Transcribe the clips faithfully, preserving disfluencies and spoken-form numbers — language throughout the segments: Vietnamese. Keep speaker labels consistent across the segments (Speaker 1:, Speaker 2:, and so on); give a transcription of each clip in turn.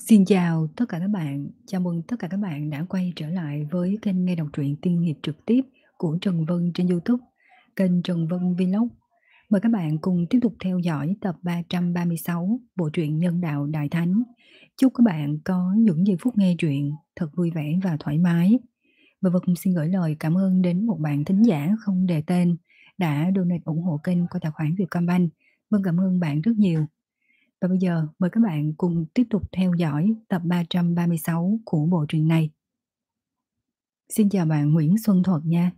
Speaker 1: Xin chào tất cả các bạn, chào mừng tất cả các bạn đã quay trở lại với kênh nghe đọc truyện tiên hiệp trực tiếp của Trần Vân trên YouTube, kênh Trần Vân Vlog. Mời các bạn cùng tiếp tục theo dõi tập ba trăm ba mươi sáu bộ truyện Nhân đạo Đại Thánh. Chúc các bạn có những giây phút nghe truyện thật vui vẻ và thoải mái. Và Vân xin gửi lời cảm ơn đến một bạn thính giả không đề tên đã donate ủng hộ kênh qua tài khoản Vietcombank. Vân cảm ơn bạn rất nhiều. Và bây giờ mời các bạn cùng tiếp tục theo dõi tập ba trăm ba mươi sáu của bộ truyện này. Xin chào bạn Nguyễn Xuân Thuật nha.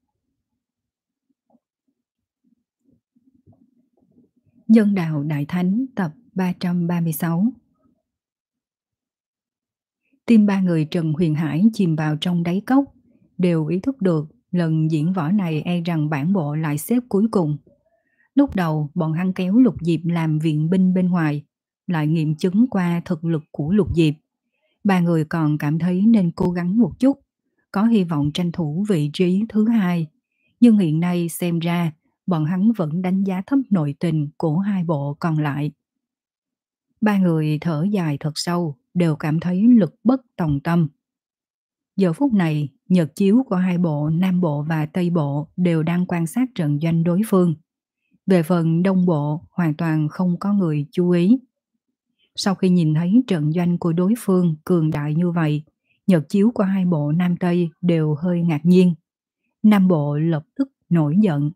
Speaker 1: Nhân đạo Đại Thánh tập ba trăm ba mươi sáu. Tim ba người Trần Huyền Hải chìm vào trong đáy cốc, đều ý thức được lần diễn võ này e rằng bản bộ lại xếp cuối cùng. Lúc đầu bọn hắn kéo Lục Diệp làm viện binh bên ngoài, lại nghiệm chứng qua thực lực của Lục Diệp. Ba người còn cảm thấy nên cố gắng một chút, có hy vọng tranh thủ vị trí thứ hai. Nhưng hiện nay xem ra, bọn hắn vẫn đánh giá thấp nội tình của hai bộ còn lại. Ba người thở dài thật sâu, đều cảm thấy lực bất tòng tâm. Giờ phút này, nhật chiếu của hai bộ Nam Bộ và Tây Bộ đều đang quan sát trận doanh đối phương. Về phần Đông Bộ, hoàn toàn không có người chú ý. Sau khi nhìn thấy trận doanh của đối phương cường đại như vậy, nhật chiếu của hai bộ Nam Tây đều hơi ngạc nhiên. Nam Bộ lập tức nổi giận.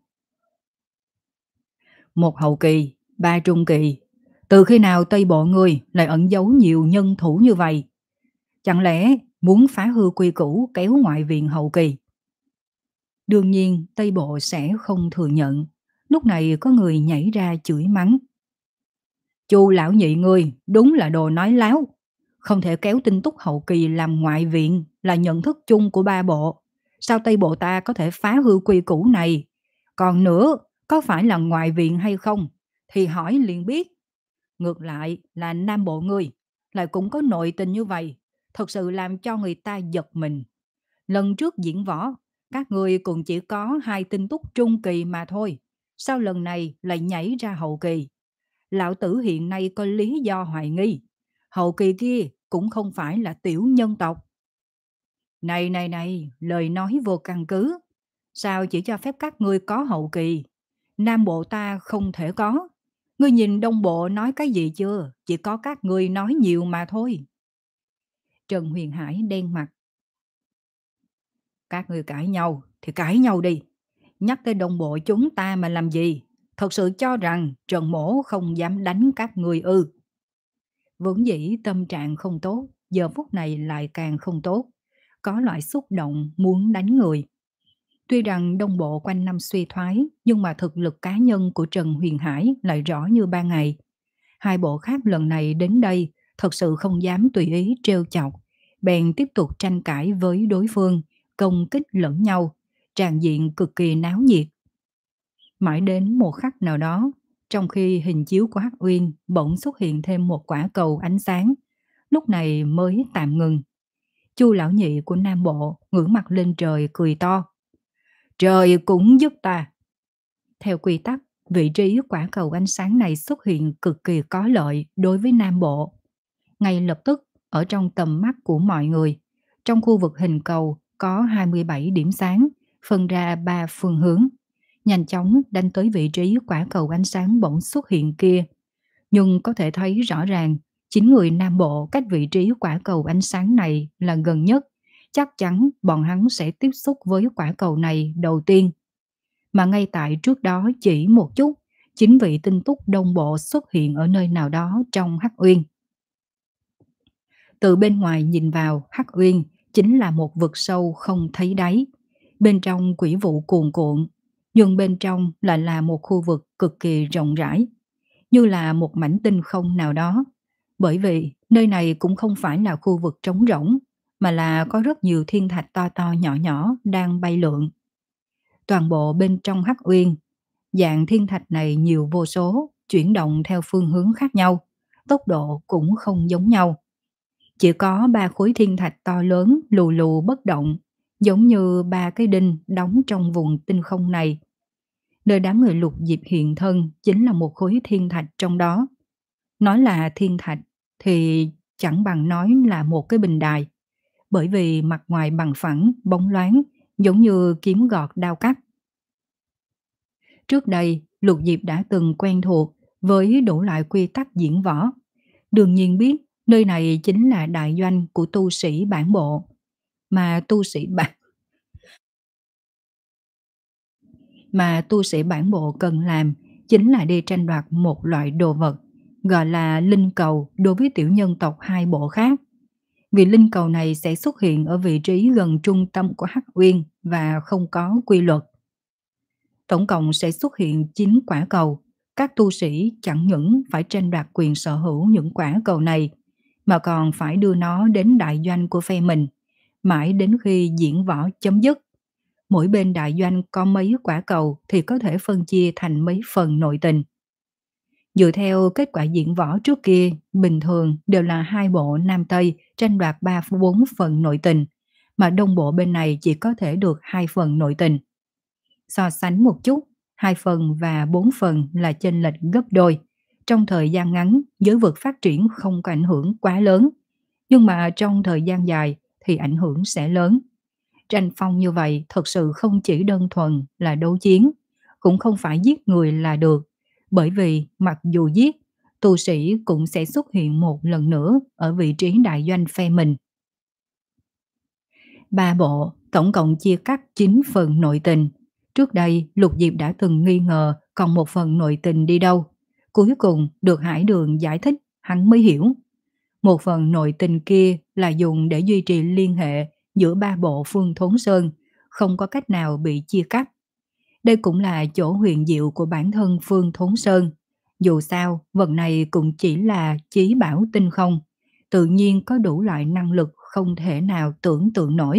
Speaker 1: Một hậu kỳ, ba trung kỳ, từ khi nào Tây Bộ ngươi lại ẩn giấu nhiều nhân thủ như vậy? Chẳng lẽ muốn phá hư quy củ kéo ngoại viện hậu kỳ? Đương nhiên Tây Bộ sẽ không thừa nhận. Lúc này có người nhảy ra chửi mắng. Chu lão nhị ngươi đúng là đồ nói láo. Không thể kéo tin tức hậu kỳ làm ngoại viện là nhận thức chung của ba bộ. Sao Tây Bộ ta có thể phá hư quy củ này? Còn nữa, có phải là ngoại viện hay không? Thì hỏi liền biết. Ngược lại là Nam Bộ ngươi lại cũng có nội tình như vậy. Thật sự làm cho người ta giật mình. Lần trước diễn võ, các người cũng chỉ có hai tin tức trung kỳ mà thôi. Sao lần này lại nhảy ra hậu kỳ? Lão tử hiện nay có lý do hoài nghi. Hậu kỳ kia cũng không phải là tiểu nhân tộc. Này này này, lời nói vô căn cứ. Sao chỉ cho phép các ngươi có hậu kỳ? Nam Bộ ta không thể có. Ngươi nhìn Đông Bộ nói cái gì chưa? Chỉ có các ngươi nói nhiều mà thôi. Trần Huyền Hải đen mặt. Các ngươi cãi nhau thì cãi nhau đi. Nhắc tới Đông Bộ chúng ta mà làm gì? Thật sự cho rằng Trần Mỗ không dám đánh các ngươi ư? Vốn dĩ tâm trạng không tốt, giờ phút này lại càng không tốt. Có loại xúc động muốn đánh người. Tuy rằng Đông Bộ quanh năm suy thoái, nhưng mà thực lực cá nhân của Trần Huyền Hải lại rõ như ban ngày. Hai bộ khác lần này đến đây thật sự không dám tùy ý trêu chọc, bèn tiếp tục tranh cãi với đối phương, công kích lẫn nhau, tràn diện cực kỳ náo nhiệt. Mãi đến một khắc nào đó, trong khi hình chiếu của Hắc Uyên bỗng xuất hiện thêm một quả cầu ánh sáng, lúc này mới tạm ngừng. Chu lão nhị của Nam Bộ ngửa mặt lên trời cười to. Trời cũng giúp ta. Theo quy tắc, vị trí quả cầu ánh sáng này xuất hiện cực kỳ có lợi đối với Nam Bộ. Ngay lập tức, ở trong tầm mắt của mọi người, trong khu vực hình cầu có hai mươi bảy điểm sáng, phân ra ba phương hướng, nhanh chóng đánh tới vị trí quả cầu ánh sáng bỗng xuất hiện kia. Nhưng có thể thấy rõ ràng, chính người Nam Bộ cách vị trí quả cầu ánh sáng này là gần nhất. Chắc chắn bọn hắn sẽ tiếp xúc với quả cầu này đầu tiên. Mà ngay tại trước đó chỉ một chút, chính vị tinh túc Đông Bộ xuất hiện ở nơi nào đó trong Hắc Uyên. Từ bên ngoài nhìn vào, Hắc Uyên chính là một vực sâu không thấy đáy. Bên trong quỷ vụ cuồn cuộn, nhưng bên trong lại là một khu vực cực kỳ rộng rãi, như là một mảnh tinh không nào đó. Bởi vì nơi này cũng không phải là khu vực trống rỗng, mà là có rất nhiều thiên thạch to to nhỏ nhỏ đang bay lượn. Toàn bộ bên trong Hắc Uyên, dạng thiên thạch này nhiều vô số, chuyển động theo phương hướng khác nhau, tốc độ cũng không giống nhau. Chỉ có ba khối thiên thạch to lớn lù lù bất động, giống như ba cái đinh đóng trong vùng tinh không này. Nơi đám người Lục Diệp hiện thân chính là một khối thiên thạch trong đó. Nói là thiên thạch thì chẳng bằng nói là một cái bình đài, bởi vì mặt ngoài bằng phẳng, bóng loáng, giống như kiếm gọt đao cắt. Trước đây, Lục Diệp đã từng quen thuộc với đủ loại quy tắc diễn võ. Đương nhiên biết nơi này chính là đại doanh của tu sĩ bản bộ. Mà tu sĩ bản mà tu sĩ bản bộ cần làm chính là đi tranh đoạt một loại đồ vật gọi là linh cầu đối với tiểu nhân tộc hai bộ khác. Vì linh cầu này sẽ xuất hiện ở vị trí gần trung tâm của Hắc Uyên và không có quy luật. Tổng cộng sẽ xuất hiện chín quả cầu. Các tu sĩ chẳng những phải tranh đoạt quyền sở hữu những quả cầu này, mà còn phải đưa nó đến đại doanh của phe mình, mãi đến khi diễn võ chấm dứt. Mỗi bên đại doanh có mấy quả cầu thì có thể phân chia thành mấy phần nội tình. Dựa theo kết quả diễn võ trước kia, bình thường đều là hai bộ Nam Tây tranh đoạt ba bốn phần nội tình, mà Đông bộ bên này chỉ có thể được hai phần nội tình. So sánh một chút, hai phần và bốn phần là chênh lệch gấp đôi. Trong thời gian ngắn, giới vực phát triển không có ảnh hưởng quá lớn, nhưng mà trong thời gian dài thì ảnh hưởng sẽ lớn. Tranh phong như vậy thật sự không chỉ đơn thuần là đấu chiến, cũng không phải giết người là được, bởi vì mặc dù giết, tu sĩ cũng sẽ xuất hiện một lần nữa ở vị trí đại doanh phe mình. Ba bộ tổng cộng chia cắt chín phần nội tình. Trước đây Lục Diệp đã từng nghi ngờ còn một phần nội tình đi đâu. Cuối cùng được Hải Đường giải thích, hắn mới hiểu. Một phần nội tình kia là dùng để duy trì liên hệ giữa ba bộ Phương Thốn Sơn, không có cách nào bị chia cắt. Đây cũng là chỗ huyền diệu của bản thân Phương Thốn Sơn. Dù sao, vật này cũng chỉ là chí bảo tinh không, tự nhiên có đủ loại năng lực không thể nào tưởng tượng nổi.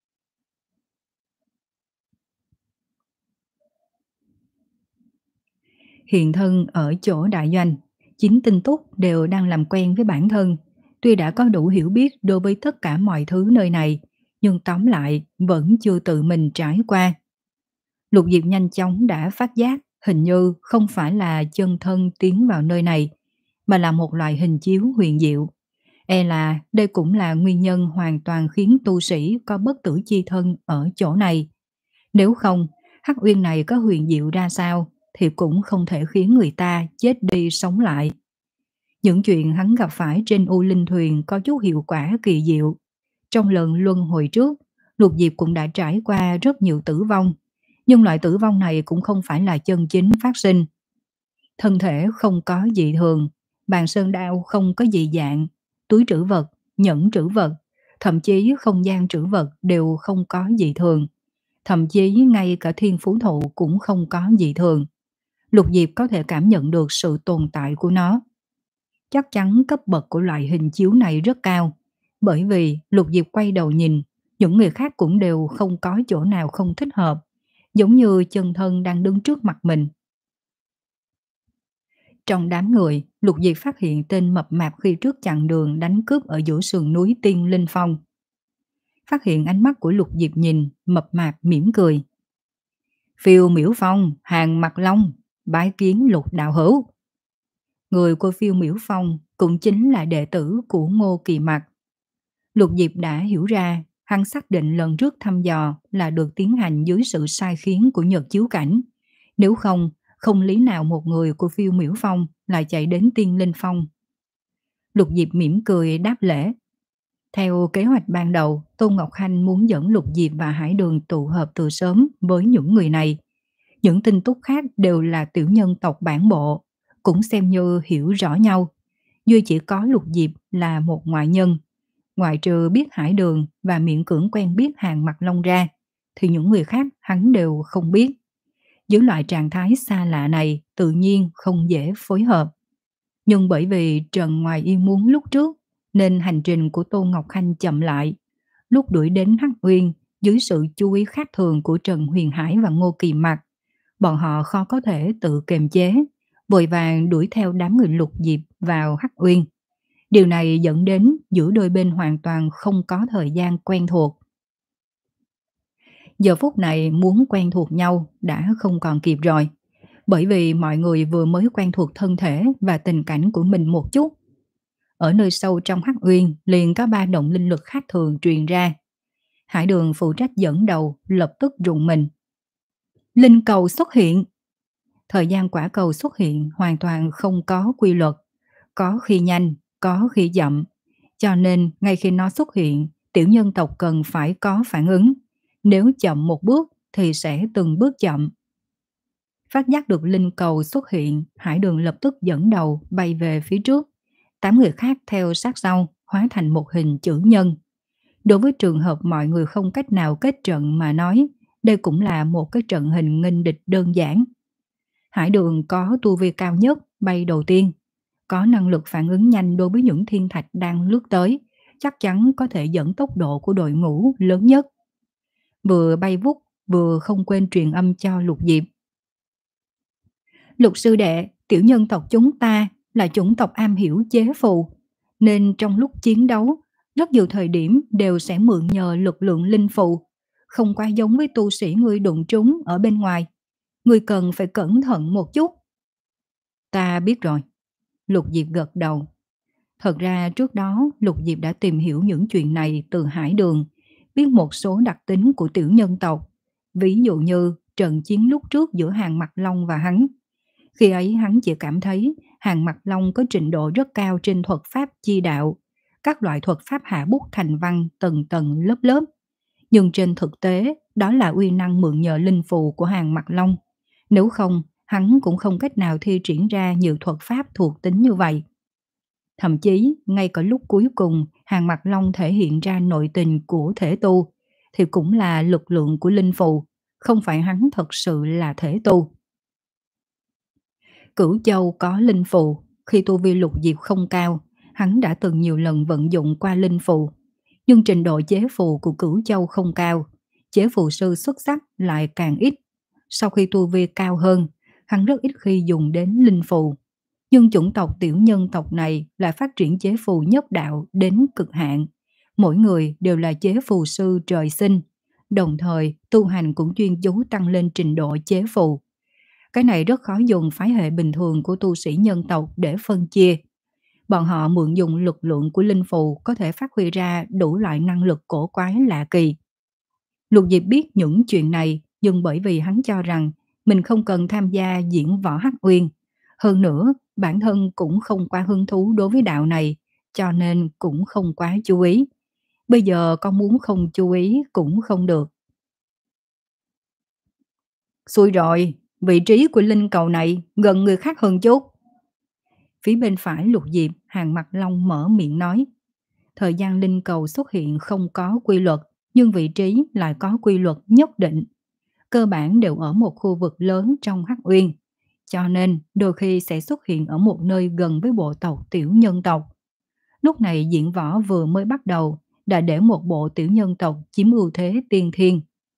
Speaker 1: Hiện thân ở chỗ đại doanh, chín tinh túc đều đang làm quen với bản thân. Tuy đã có đủ hiểu biết đối với tất cả mọi thứ nơi này, nhưng tóm lại vẫn chưa tự mình trải qua. Lục Diệp nhanh chóng đã phát giác hình như không phải là chân thân tiến vào nơi này, mà là một loại hình chiếu huyền diệu. E là đây cũng là nguyên nhân hoàn toàn khiến tu sĩ có bất tử chi thân ở chỗ này. Nếu không, Hắc Uyên này có huyền diệu ra sao thì cũng không thể khiến người ta chết đi sống lại. Những chuyện hắn gặp phải trên U Linh Thuyền có chút hiệu quả kỳ diệu. Trong lần luân hồi trước, Lục Diệp cũng đã trải qua rất nhiều tử vong, nhưng loại tử vong này cũng không phải là chân chính phát sinh. Thân thể không có dị thường, bàn sơn đao không có dị dạng, túi trữ vật, nhẫn trữ vật, thậm chí không gian trữ vật đều không có dị thường. Thậm chí ngay cả thiên phú thụ cũng không có dị thường. Lục Diệp có thể cảm nhận được sự tồn tại của nó. Chắc chắn cấp bậc của loại hình chiếu này rất cao, bởi vì Lục Diệp quay đầu nhìn, những người khác cũng đều không có chỗ nào không thích hợp, giống như chân thân đang đứng trước mặt mình. Trong đám người, Lục Diệp phát hiện tên mập mạp khi trước chặn đường đánh cướp ở giữa sườn núi Tiên Linh Phong. Phát hiện ánh mắt của Lục Diệp nhìn, mập mạp mỉm cười. Phiêu Miểu Phong, Hàng Mặc Long, bái kiến Lục đạo hữu. Người của Phiêu Miểu Phong cũng chính là đệ tử của Ngô Kỳ Mặc. Lục Diệp đã hiểu ra, hắn xác định lần trước thăm dò là được tiến hành dưới sự sai khiến của Nhật Chiếu Cảnh. Nếu không, không lý nào một người của Phiêu Miểu Phong lại chạy đến Tiên Linh Phong. Lục Diệp mỉm cười đáp lễ. Theo kế hoạch ban đầu, Tôn Ngọc Hanh muốn dẫn Lục Diệp và Hải Đường tụ hợp từ sớm với những người này. Những tinh túc khác đều là tiểu nhân tộc bản bộ, cũng xem như hiểu rõ nhau. Duy chỉ có Lục Diệp là một ngoại nhân. Ngoại trừ biết Hải Đường và miễn cưỡng quen biết Hàng Mặc Long ra, thì những người khác hắn đều không biết. Dưới loại trạng thái xa lạ này tự nhiên không dễ phối hợp. Nhưng bởi vì Trần ngoài ý muốn lúc trước, nên hành trình của Tô Ngọc Khanh chậm lại. Lúc đuổi đến Hắc Uyên, dưới sự chú ý khác thường của Trần Huyền Hải và Ngô Kỳ Mặc, bọn họ khó có thể tự kiềm chế, vội vàng đuổi theo đám người Lục Diệp vào Hắc Uyên. Điều này dẫn đến giữa đôi bên hoàn toàn không có thời gian quen thuộc. Giờ phút này muốn quen thuộc nhau đã không còn kịp rồi, bởi vì mọi người vừa mới quen thuộc thân thể và tình cảnh của mình một chút. ở nơi sâu trong hắc uyên liền có ba động linh lực khác thường truyền ra. Hải Đường phụ trách dẫn đầu lập tức rùng mình. Linh cầu xuất hiện. Thời gian quả cầu xuất hiện hoàn toàn không có quy luật, có khi nhanh, có khi chậm. Cho nên ngay khi nó xuất hiện, tiểu nhân tộc cần phải có phản ứng. Nếu chậm một bước thì sẽ từng bước chậm. Phát giác được linh cầu xuất hiện, Hải Đường lập tức dẫn đầu bay về phía trước. Tám người khác theo sát sau, hóa thành một hình chữ nhân. Đối với trường hợp mọi người không cách nào kết trận mà nói, đây cũng là một cái trận hình nghênh địch đơn giản. Hải Đường có tu vi cao nhất, bay đầu tiên. Có năng lực phản ứng nhanh đối với những thiên thạch đang lướt tới, chắc chắn có thể dẫn tốc độ của đội ngũ lớn nhất. Vừa bay vút, vừa không quên truyền âm cho Lục Diệp. Lục sư đệ, tiểu nhân tộc chúng ta là chủng tộc am hiểu chế phù, nên trong lúc chiến đấu, rất nhiều thời điểm đều sẽ mượn nhờ lực lượng linh phù, không quá giống với tu sĩ ngươi đụng trúng ở bên ngoài. Ngươi cần phải cẩn thận một chút. Ta biết rồi. Lục Diệp gật đầu. Thật ra trước đó Lục Diệp đã tìm hiểu những chuyện này từ Hải Đường, biết một số đặc tính của tiểu nhân tộc. Ví dụ như trận chiến lúc trước giữa Hàng Mặc Long và hắn. Khi ấy hắn chỉ cảm thấy Hàng Mặc Long có trình độ rất cao trên thuật pháp chi đạo, các loại thuật pháp hạ bút thành văn tầng tầng lớp lớp. Nhưng trên thực tế, đó là uy năng mượn nhờ linh phù của Hàng Mặc Long. Nếu không, hắn cũng không cách nào thi triển ra nhiều thuật pháp thuộc tính như vậy. Thậm chí, ngay cả lúc cuối cùng Hàng Mặc Long thể hiện ra nội tình của thể tu, thì cũng là lực lượng của linh phù, không phải hắn thật sự là thể tu. Cửu Châu có linh phù, khi tu vi Lục Diệp không cao, hắn đã từng nhiều lần vận dụng qua linh phù. Nhưng trình độ chế phù của Cửu Châu không cao, chế phù sư xuất sắc lại càng ít. Sau khi tu vi cao hơn, hắn rất ít khi dùng đến linh phù. Nhưng chủng tộc tiểu nhân tộc này lại phát triển chế phù nhất đạo đến cực hạn. Mỗi người đều là chế phù sư trời sinh, đồng thời tu hành cũng chuyên chú tăng lên trình độ chế phù. Cái này rất khó dùng phái hệ bình thường của tu sĩ nhân tộc để phân chia. Bọn họ mượn dùng lực lượng của linh phù có thể phát huy ra đủ loại năng lực cổ quái lạ kỳ. Lục Diệp biết những chuyện này, nhưng bởi vì hắn cho rằng mình không cần tham gia diễn võ Hắc Uyên. Hơn nữa, bản thân cũng không quá hứng thú đối với đạo này, cho nên cũng không quá chú ý. Bây giờ con muốn không chú ý cũng không được. Xui rồi, vị trí của linh cầu này gần người khác hơn chút. Phía bên phải Lục Diệp, Hàng Mặc Long mở miệng nói. Thời gian linh cầu xuất hiện không có quy luật, nhưng vị trí lại có quy luật nhất định. Cơ bản đều ở một khu vực lớn trong Hắc Uyên, cho nên đôi khi sẽ xuất hiện ở một nơi gần với bộ tộc tiểu nhân tộc. Lúc này diễn võ vừa mới bắt đầu, đã để một bộ tiểu nhân tộc chiếm ưu thế tiên thiên.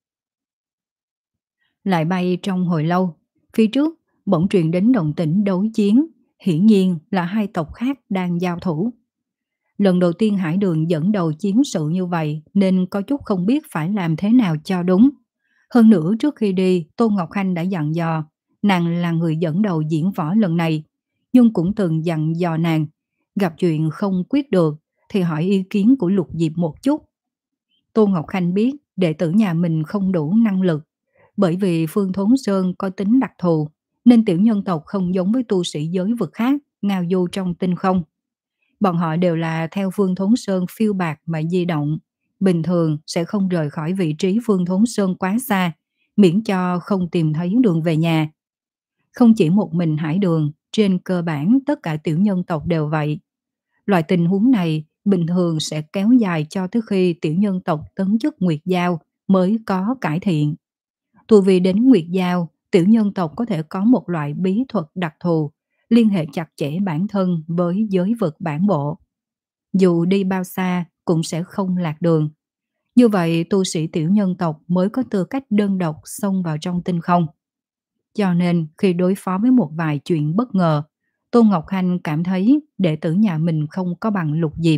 Speaker 1: Lại bay trong hồi lâu, phía trước bỗng truyền đến động tĩnh đấu chiến, hiển nhiên là hai tộc khác đang giao thủ. Lần đầu tiên Hải Đường dẫn đầu chiến sự như vậy nên có chút không biết phải làm thế nào cho đúng. Hơn nữa trước khi đi, Tô Ngọc Khanh đã dặn dò, nàng là người dẫn đầu diễn võ lần này, nhưng cũng từng dặn dò nàng, gặp chuyện không quyết được thì hỏi ý kiến của Lục Diệp một chút. Tô Ngọc Khanh biết đệ tử nhà mình không đủ năng lực, bởi vì Phương Thốn Sơn có tính đặc thù, nên tiểu nhân tộc không giống với tu sĩ giới vực khác, ngao du trong tinh không. Bọn họ đều là theo Phương Thốn Sơn phiêu bạt mà di động, bình thường sẽ không rời khỏi vị trí Phương Thốn Sơn quá xa, miễn cho không tìm thấy đường về nhà. Không chỉ một mình Hải Đường, trên cơ bản tất cả tiểu nhân tộc đều vậy. Loại tình huống này bình thường sẽ kéo dài cho tới khi tiểu nhân tộc tấn chức Nguyệt Giao mới có cải thiện. Tu vì đến Nguyệt Giao, tiểu nhân tộc có thể có một loại bí thuật đặc thù, liên hệ chặt chẽ bản thân với giới vực bản bộ. Dù đi bao xa cũng sẽ không lạc đường. Như vậy tu sĩ tiểu nhân tộc mới có tư cách đơn độc xông vào trong tinh không. Cho nên khi đối phó với một vài chuyện bất ngờ, Tô Ngọc Khanh cảm thấy đệ tử nhà mình không có bằng Lục Diệp.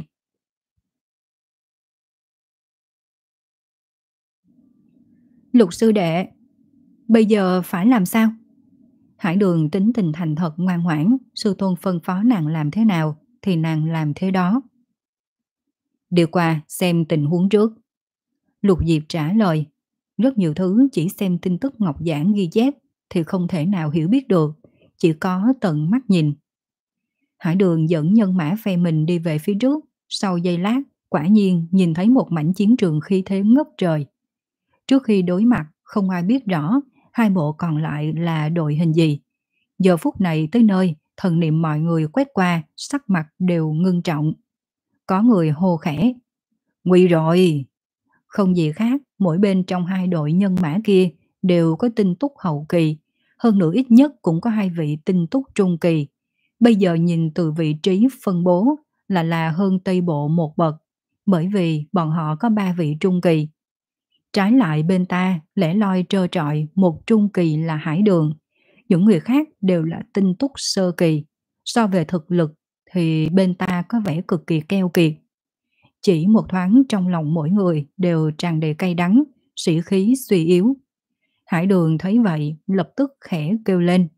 Speaker 1: Lục sư đệ, bây giờ phải làm sao? Hải Đường tính tình thành thật ngoan ngoãn, sư tôn phân phó nàng làm thế nào thì nàng làm thế đó. Đi qua xem tình huống trước. Lục Diệp trả lời. Rất nhiều thứ chỉ xem tin tức ngọc giản ghi chép thì không thể nào hiểu biết được, chỉ có tận mắt nhìn. Hải Đường dẫn nhân mã phe mình đi về phía trước, sau giây lát, quả nhiên nhìn thấy một mảnh chiến trường khí thế ngất trời. Trước khi đối mặt, không ai biết rõ hai bộ còn lại là đội hình gì. Giờ phút này tới nơi, thần niệm mọi người quét qua, sắc mặt đều ngưng trọng. Có người hô khẽ, nguy rồi! Không gì khác, mỗi bên trong hai đội nhân mã kia đều có tinh túc hậu kỳ, hơn nữa ít nhất cũng có hai vị tinh túc trung kỳ. Bây giờ nhìn từ vị trí phân bố là là hơn Tây Bộ một bậc, bởi vì bọn họ có ba vị trung kỳ. Trái lại bên ta, lẻ loi trơ trọi, một trung kỳ là Hải Đường. Những người khác đều là tinh túc sơ kỳ. So về thực lực thì bên ta có vẻ cực kỳ keo kiệt. Chỉ một thoáng trong lòng mỗi người đều tràn đầy cay đắng, sĩ khí suy yếu. Hải Đường thấy vậy, lập tức khẽ kêu lên.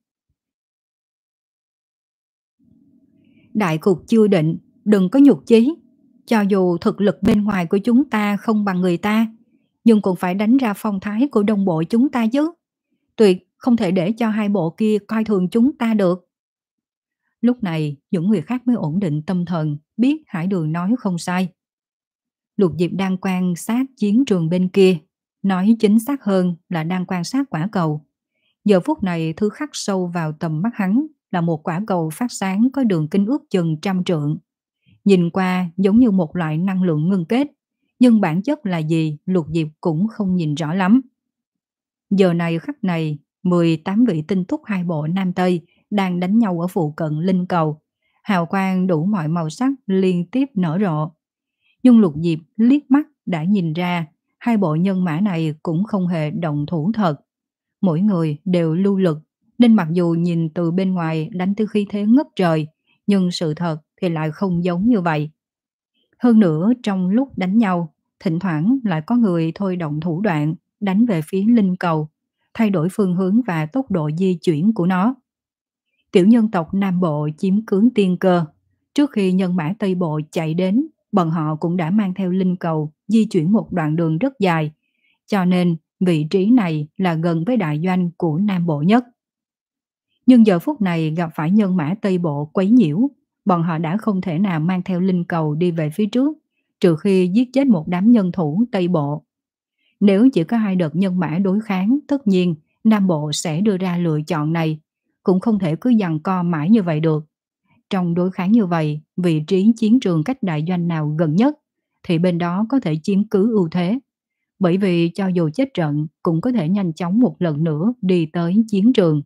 Speaker 1: Đại cục chưa định, đừng có nhục chí. Cho dù thực lực bên ngoài của chúng ta không bằng người ta, nhưng cũng phải đánh ra phong thái của đồng bộ chúng ta chứ. Tuyệt không thể để cho hai bộ kia coi thường chúng ta được. Lúc này, những người khác mới ổn định tâm thần, biết Hải Đường nói không sai. Lục Diệp đang quan sát chiến trường bên kia, nói chính xác hơn là đang quan sát quả cầu. Giờ phút này thứ khắc sâu vào tầm mắt hắn là một quả cầu phát sáng có đường kính ước chừng trăm trượng. Nhìn qua giống như một loại năng lượng ngưng kết, nhưng bản chất là gì Lục Diệp cũng không nhìn rõ lắm. Giờ này khắc này, mười tám vị tinh túc hai bộ Nam Tây đang đánh nhau ở phụ cận linh cầu. Hào quang đủ mọi màu sắc liên tiếp nở rộ. Nhưng Lục Diệp liếc mắt đã nhìn ra hai bộ nhân mã này cũng không hề động thủ thật. Mỗi người đều lưu lực, nên mặc dù nhìn từ bên ngoài đánh tới khí thế ngất trời, nhưng sự thật thì lại không giống như vậy. Hơn nữa trong lúc đánh nhau, thỉnh thoảng lại có người thôi động thủ đoạn đánh về phía linh cầu, thay đổi phương hướng và tốc độ di chuyển của nó. Tiểu nhân tộc Nam Bộ chiếm cứ tiên cơ. Trước khi nhân mã Tây Bộ chạy đến, bọn họ cũng đã mang theo linh cầu di chuyển một đoạn đường rất dài, cho nên vị trí này là gần với đại doanh của Nam Bộ nhất. Nhưng giờ phút này gặp phải nhân mã Tây Bộ quấy nhiễu, bọn họ đã không thể nào mang theo linh cầu đi về phía trước, trừ khi giết chết một đám nhân thủ Tây Bộ. Nếu chỉ có hai đợt nhân mã đối kháng, tất nhiên Nam Bộ sẽ đưa ra lựa chọn này, cũng không thể cứ giằng co mãi như vậy được. Trong đối kháng như vậy, vị trí chiến trường cách đại doanh nào gần nhất thì bên đó có thể chiếm cứ ưu thế. Bởi vì cho dù chết trận cũng có thể nhanh chóng một lần nữa đi tới chiến trường.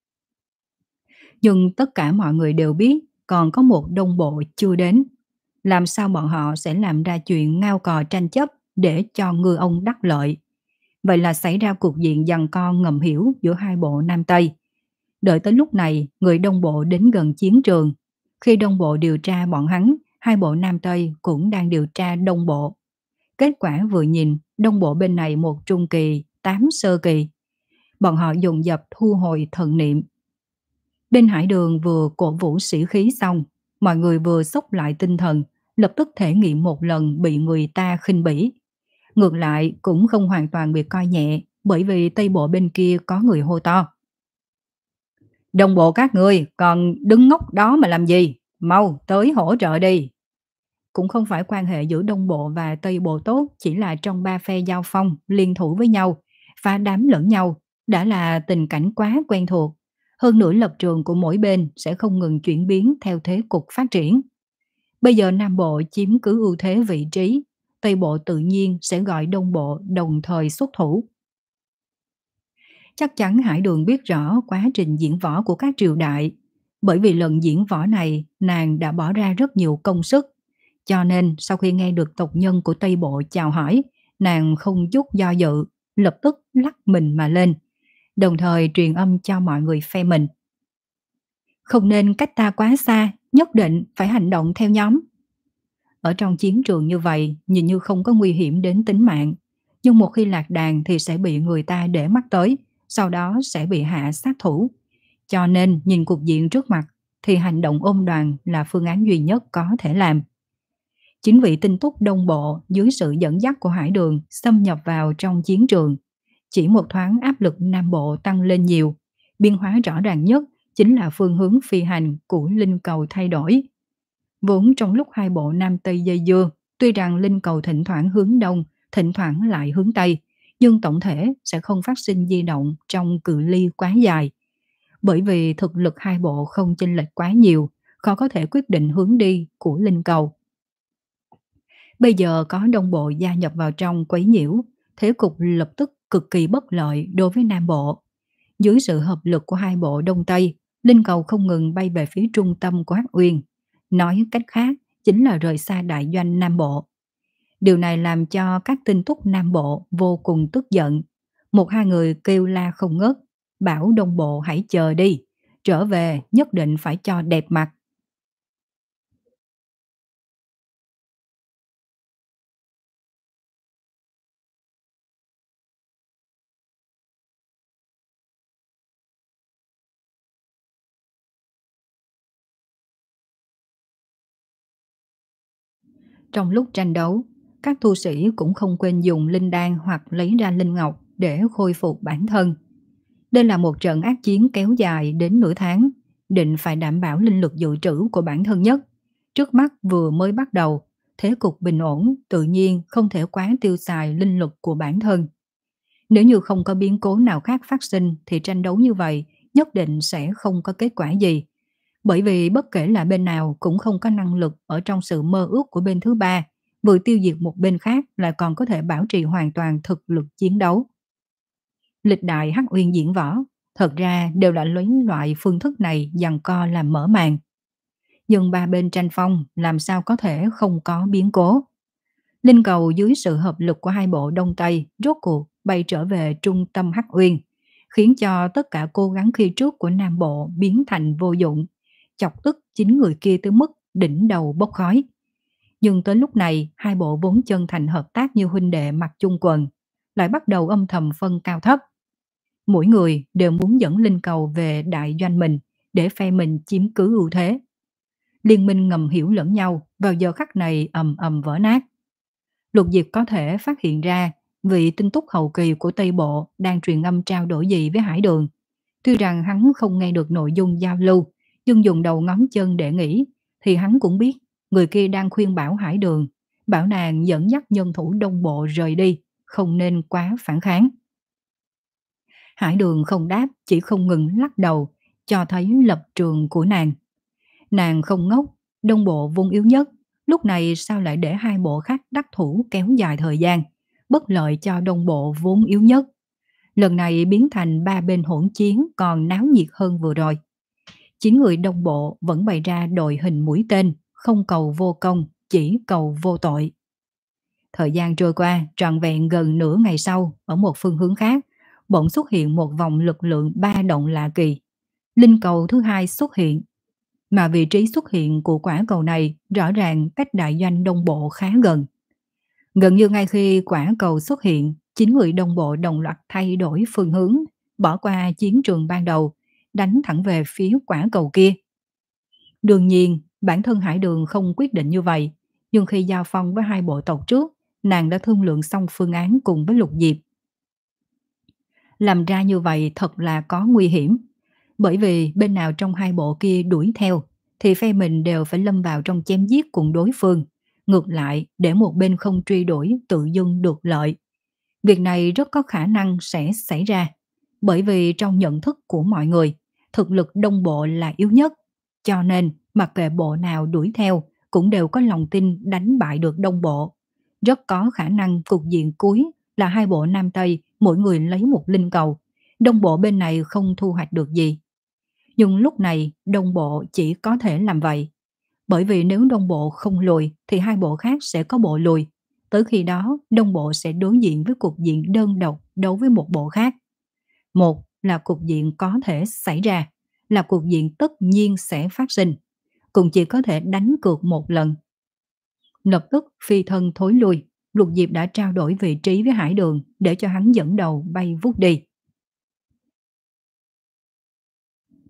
Speaker 1: Nhưng tất cả mọi người đều biết còn có một đông bộ chưa đến. Làm sao bọn họ sẽ làm ra chuyện ngao cò tranh chấp để cho ngư ông đắc lợi. Vậy là xảy ra cuộc diện giằng co ngầm hiểu giữa hai bộ Nam Tây. Đợi tới lúc này, người đông bộ đến gần chiến trường. Khi đông bộ điều tra bọn hắn, hai bộ Nam Tây cũng đang điều tra đông bộ. Kết quả vừa nhìn, đông bộ bên này một trung kỳ, tám sơ kỳ. Bọn họ dùng dập thu hồi thần niệm. Bên Hải Đường vừa cổ vũ sĩ khí xong, mọi người vừa xốc lại tinh thần, lập tức thể nghiệm một lần bị người ta khinh bỉ. Ngược lại cũng không hoàn toàn bị coi nhẹ, bởi vì Tây Bộ bên kia có người hô to. Đông bộ các ngươi còn đứng ngốc đó mà làm gì? Mau tới hỗ trợ đi. Cũng không phải quan hệ giữa Đông Bộ và Tây Bộ tốt, chỉ là trong ba phe giao phong, liên thủ với nhau, phá đám lẫn nhau, đã là tình cảnh quá quen thuộc. Hơn nữa lập trường của mỗi bên sẽ không ngừng chuyển biến theo thế cục phát triển. Bây giờ Nam Bộ chiếm cứ ưu thế vị trí, Tây Bộ tự nhiên sẽ gọi Đông Bộ đồng thời xuất thủ. Chắc chắn Hải Đường biết rõ quá trình diễn võ của các triều đại, bởi vì lần diễn võ này nàng đã bỏ ra rất nhiều công sức. Cho nên sau khi nghe được tộc nhân của Tây Bộ chào hỏi, nàng không chút do dự, lập tức lắc mình mà lên, đồng thời truyền âm cho mọi người phe mình. Không nên cách ta quá xa, nhất định phải hành động theo nhóm. Ở trong chiến trường như vậy, nhìn như không có nguy hiểm đến tính mạng, nhưng một khi lạc đàn thì sẽ bị người ta để mắt tới, sau đó sẽ bị hạ sát thủ. Cho nên nhìn cục diện trước mặt thì hành động ôm đoàn là phương án duy nhất có thể làm. Chính vì tinh túc đông bộ dưới sự dẫn dắt của Hải Đường xâm nhập vào trong chiến trường, chỉ một thoáng áp lực Nam Bộ tăng lên nhiều. Biến hóa rõ ràng nhất chính là phương hướng phi hành của linh cầu thay đổi. Vốn trong lúc hai bộ Nam Tây dây dưa, tuy rằng linh cầu thỉnh thoảng hướng đông, thỉnh thoảng lại hướng Tây, nhưng tổng thể sẽ không phát sinh di động trong cự ly quá dài. Bởi vì thực lực hai bộ không chênh lệch quá nhiều, khó có thể quyết định hướng đi của linh cầu. Bây giờ có đông bộ gia nhập vào trong quấy nhiễu, thế cục lập tức cực kỳ bất lợi đối với Nam Bộ. Dưới sự hợp lực của hai bộ Đông Tây, linh cầu không ngừng bay về phía trung tâm của Hắc Uyên. Nói cách khác, chính là rời xa đại doanh Nam Bộ. Điều này làm cho các tinh túc Nam Bộ vô cùng tức giận. Một hai người kêu la không ngớt, bảo Đông Bộ hãy chờ đi, trở về nhất định phải cho đẹp mặt. Trong lúc tranh đấu, các tu sĩ cũng không quên dùng linh đan hoặc lấy ra linh ngọc để khôi phục bản thân. Đây là một trận ác chiến kéo dài đến nửa tháng, định phải đảm bảo linh lực dự trữ của bản thân nhất. Trước mắt vừa mới bắt đầu, thế cục bình ổn, tự nhiên không thể quá tiêu xài linh lực của bản thân. Nếu như không có biến cố nào khác phát sinh thì tranh đấu như vậy nhất định sẽ không có kết quả gì. Bởi vì bất kể là bên nào cũng không có năng lực ở trong sự mơ ước của bên thứ ba, vừa tiêu diệt một bên khác lại còn có thể bảo trì hoàn toàn thực lực chiến đấu. Lịch đại Hắc Uyên diễn võ, thật ra đều là lấy loại phương thức này giằng co làm mở màn. Nhưng ba bên tranh phong làm sao có thể không có biến cố. Linh cầu dưới sự hợp lực của hai bộ Đông Tây rốt cuộc bay trở về trung tâm Hắc Uyên, khiến cho tất cả cố gắng khi trước của Nam Bộ biến thành vô dụng, chọc tức chính người kia tới mức đỉnh đầu bốc khói. Nhưng tới lúc này, hai bộ vốn chân thành hợp tác như huynh đệ mặc chung quần, lại bắt đầu âm thầm phân cao thấp. Mỗi người đều muốn dẫn linh cầu về đại doanh mình để phe mình chiếm cứ ưu thế. Liên minh ngầm hiểu lẫn nhau vào giờ khắc này ầm ầm vỡ nát. Lục Diệp có thể phát hiện ra vị tinh túc hậu kỳ của Tây Bộ đang truyền âm trao đổi gì với Hải Đường. Tuy rằng hắn không nghe được nội dung giao lưu, nhưng dùng đầu ngón chân để nghĩ, thì hắn cũng biết người kia đang khuyên bảo Hải Đường, bảo nàng dẫn dắt nhân thủ Đông Bộ rời đi, không nên quá phản kháng. Hải Đường không đáp, chỉ không ngừng lắc đầu, cho thấy lập trường của nàng. Nàng không ngốc, Đông Bộ vung yếu nhất, lúc này sao lại để hai bộ khác đắc thủ kéo dài thời gian, bất lợi cho Đông Bộ vốn yếu nhất. Lần này biến thành ba bên hỗn chiến còn náo nhiệt hơn vừa rồi. Chín người Đông Bộ vẫn bày ra đội hình mũi tên, không cầu vô công, chỉ cầu vô tội. Thời gian trôi qua, trọn vẹn gần nửa ngày sau, ở một phương hướng khác, bỗng xuất hiện một vòng lực lượng ba động lạ kỳ. Linh cầu thứ hai xuất hiện, mà vị trí xuất hiện của quả cầu này rõ ràng cách đại doanh Đông Bộ khá gần. Gần như ngay khi quả cầu xuất hiện, chín người Đông Bộ đồng loạt thay đổi phương hướng, bỏ qua chiến trường ban đầu, đánh thẳng về phía quả cầu kia. Đương nhiên, bản thân Hải Đường không quyết định như vậy, nhưng khi giao phong với hai bộ tộc trước, nàng đã thương lượng xong phương án cùng với Lục Diệp. Làm ra như vậy thật là có nguy hiểm, bởi vì bên nào trong hai bộ kia đuổi theo, thì phe mình đều phải lâm vào trong chém giết cùng đối phương. Ngược lại, để một bên không truy đuổi tự dưng được lợi. Việc này rất có khả năng sẽ xảy ra, bởi vì trong nhận thức của mọi người, thực lực Đông Bộ là yếu nhất, cho nên mặc kệ bộ nào đuổi theo cũng đều có lòng tin đánh bại được Đông Bộ. Rất có khả năng cục diện cuối là hai bộ Nam Tây mỗi người lấy một linh cầu, Đông Bộ bên này không thu hoạch được gì. Nhưng lúc này Đông Bộ chỉ có thể làm vậy, bởi vì nếu Đông Bộ không lùi thì hai bộ khác sẽ có bộ lùi. Tới khi đó Đông Bộ sẽ đối diện với cục diện đơn độc đấu với một bộ khác. Một là cục diện có thể xảy ra, là cục diện tất nhiên sẽ phát sinh, cũng chỉ có thể đánh cược một lần. Lập tức phi thân thối lui, Lục Diệp đã trao đổi vị trí với Hải Đường để cho hắn dẫn đầu bay vút đi.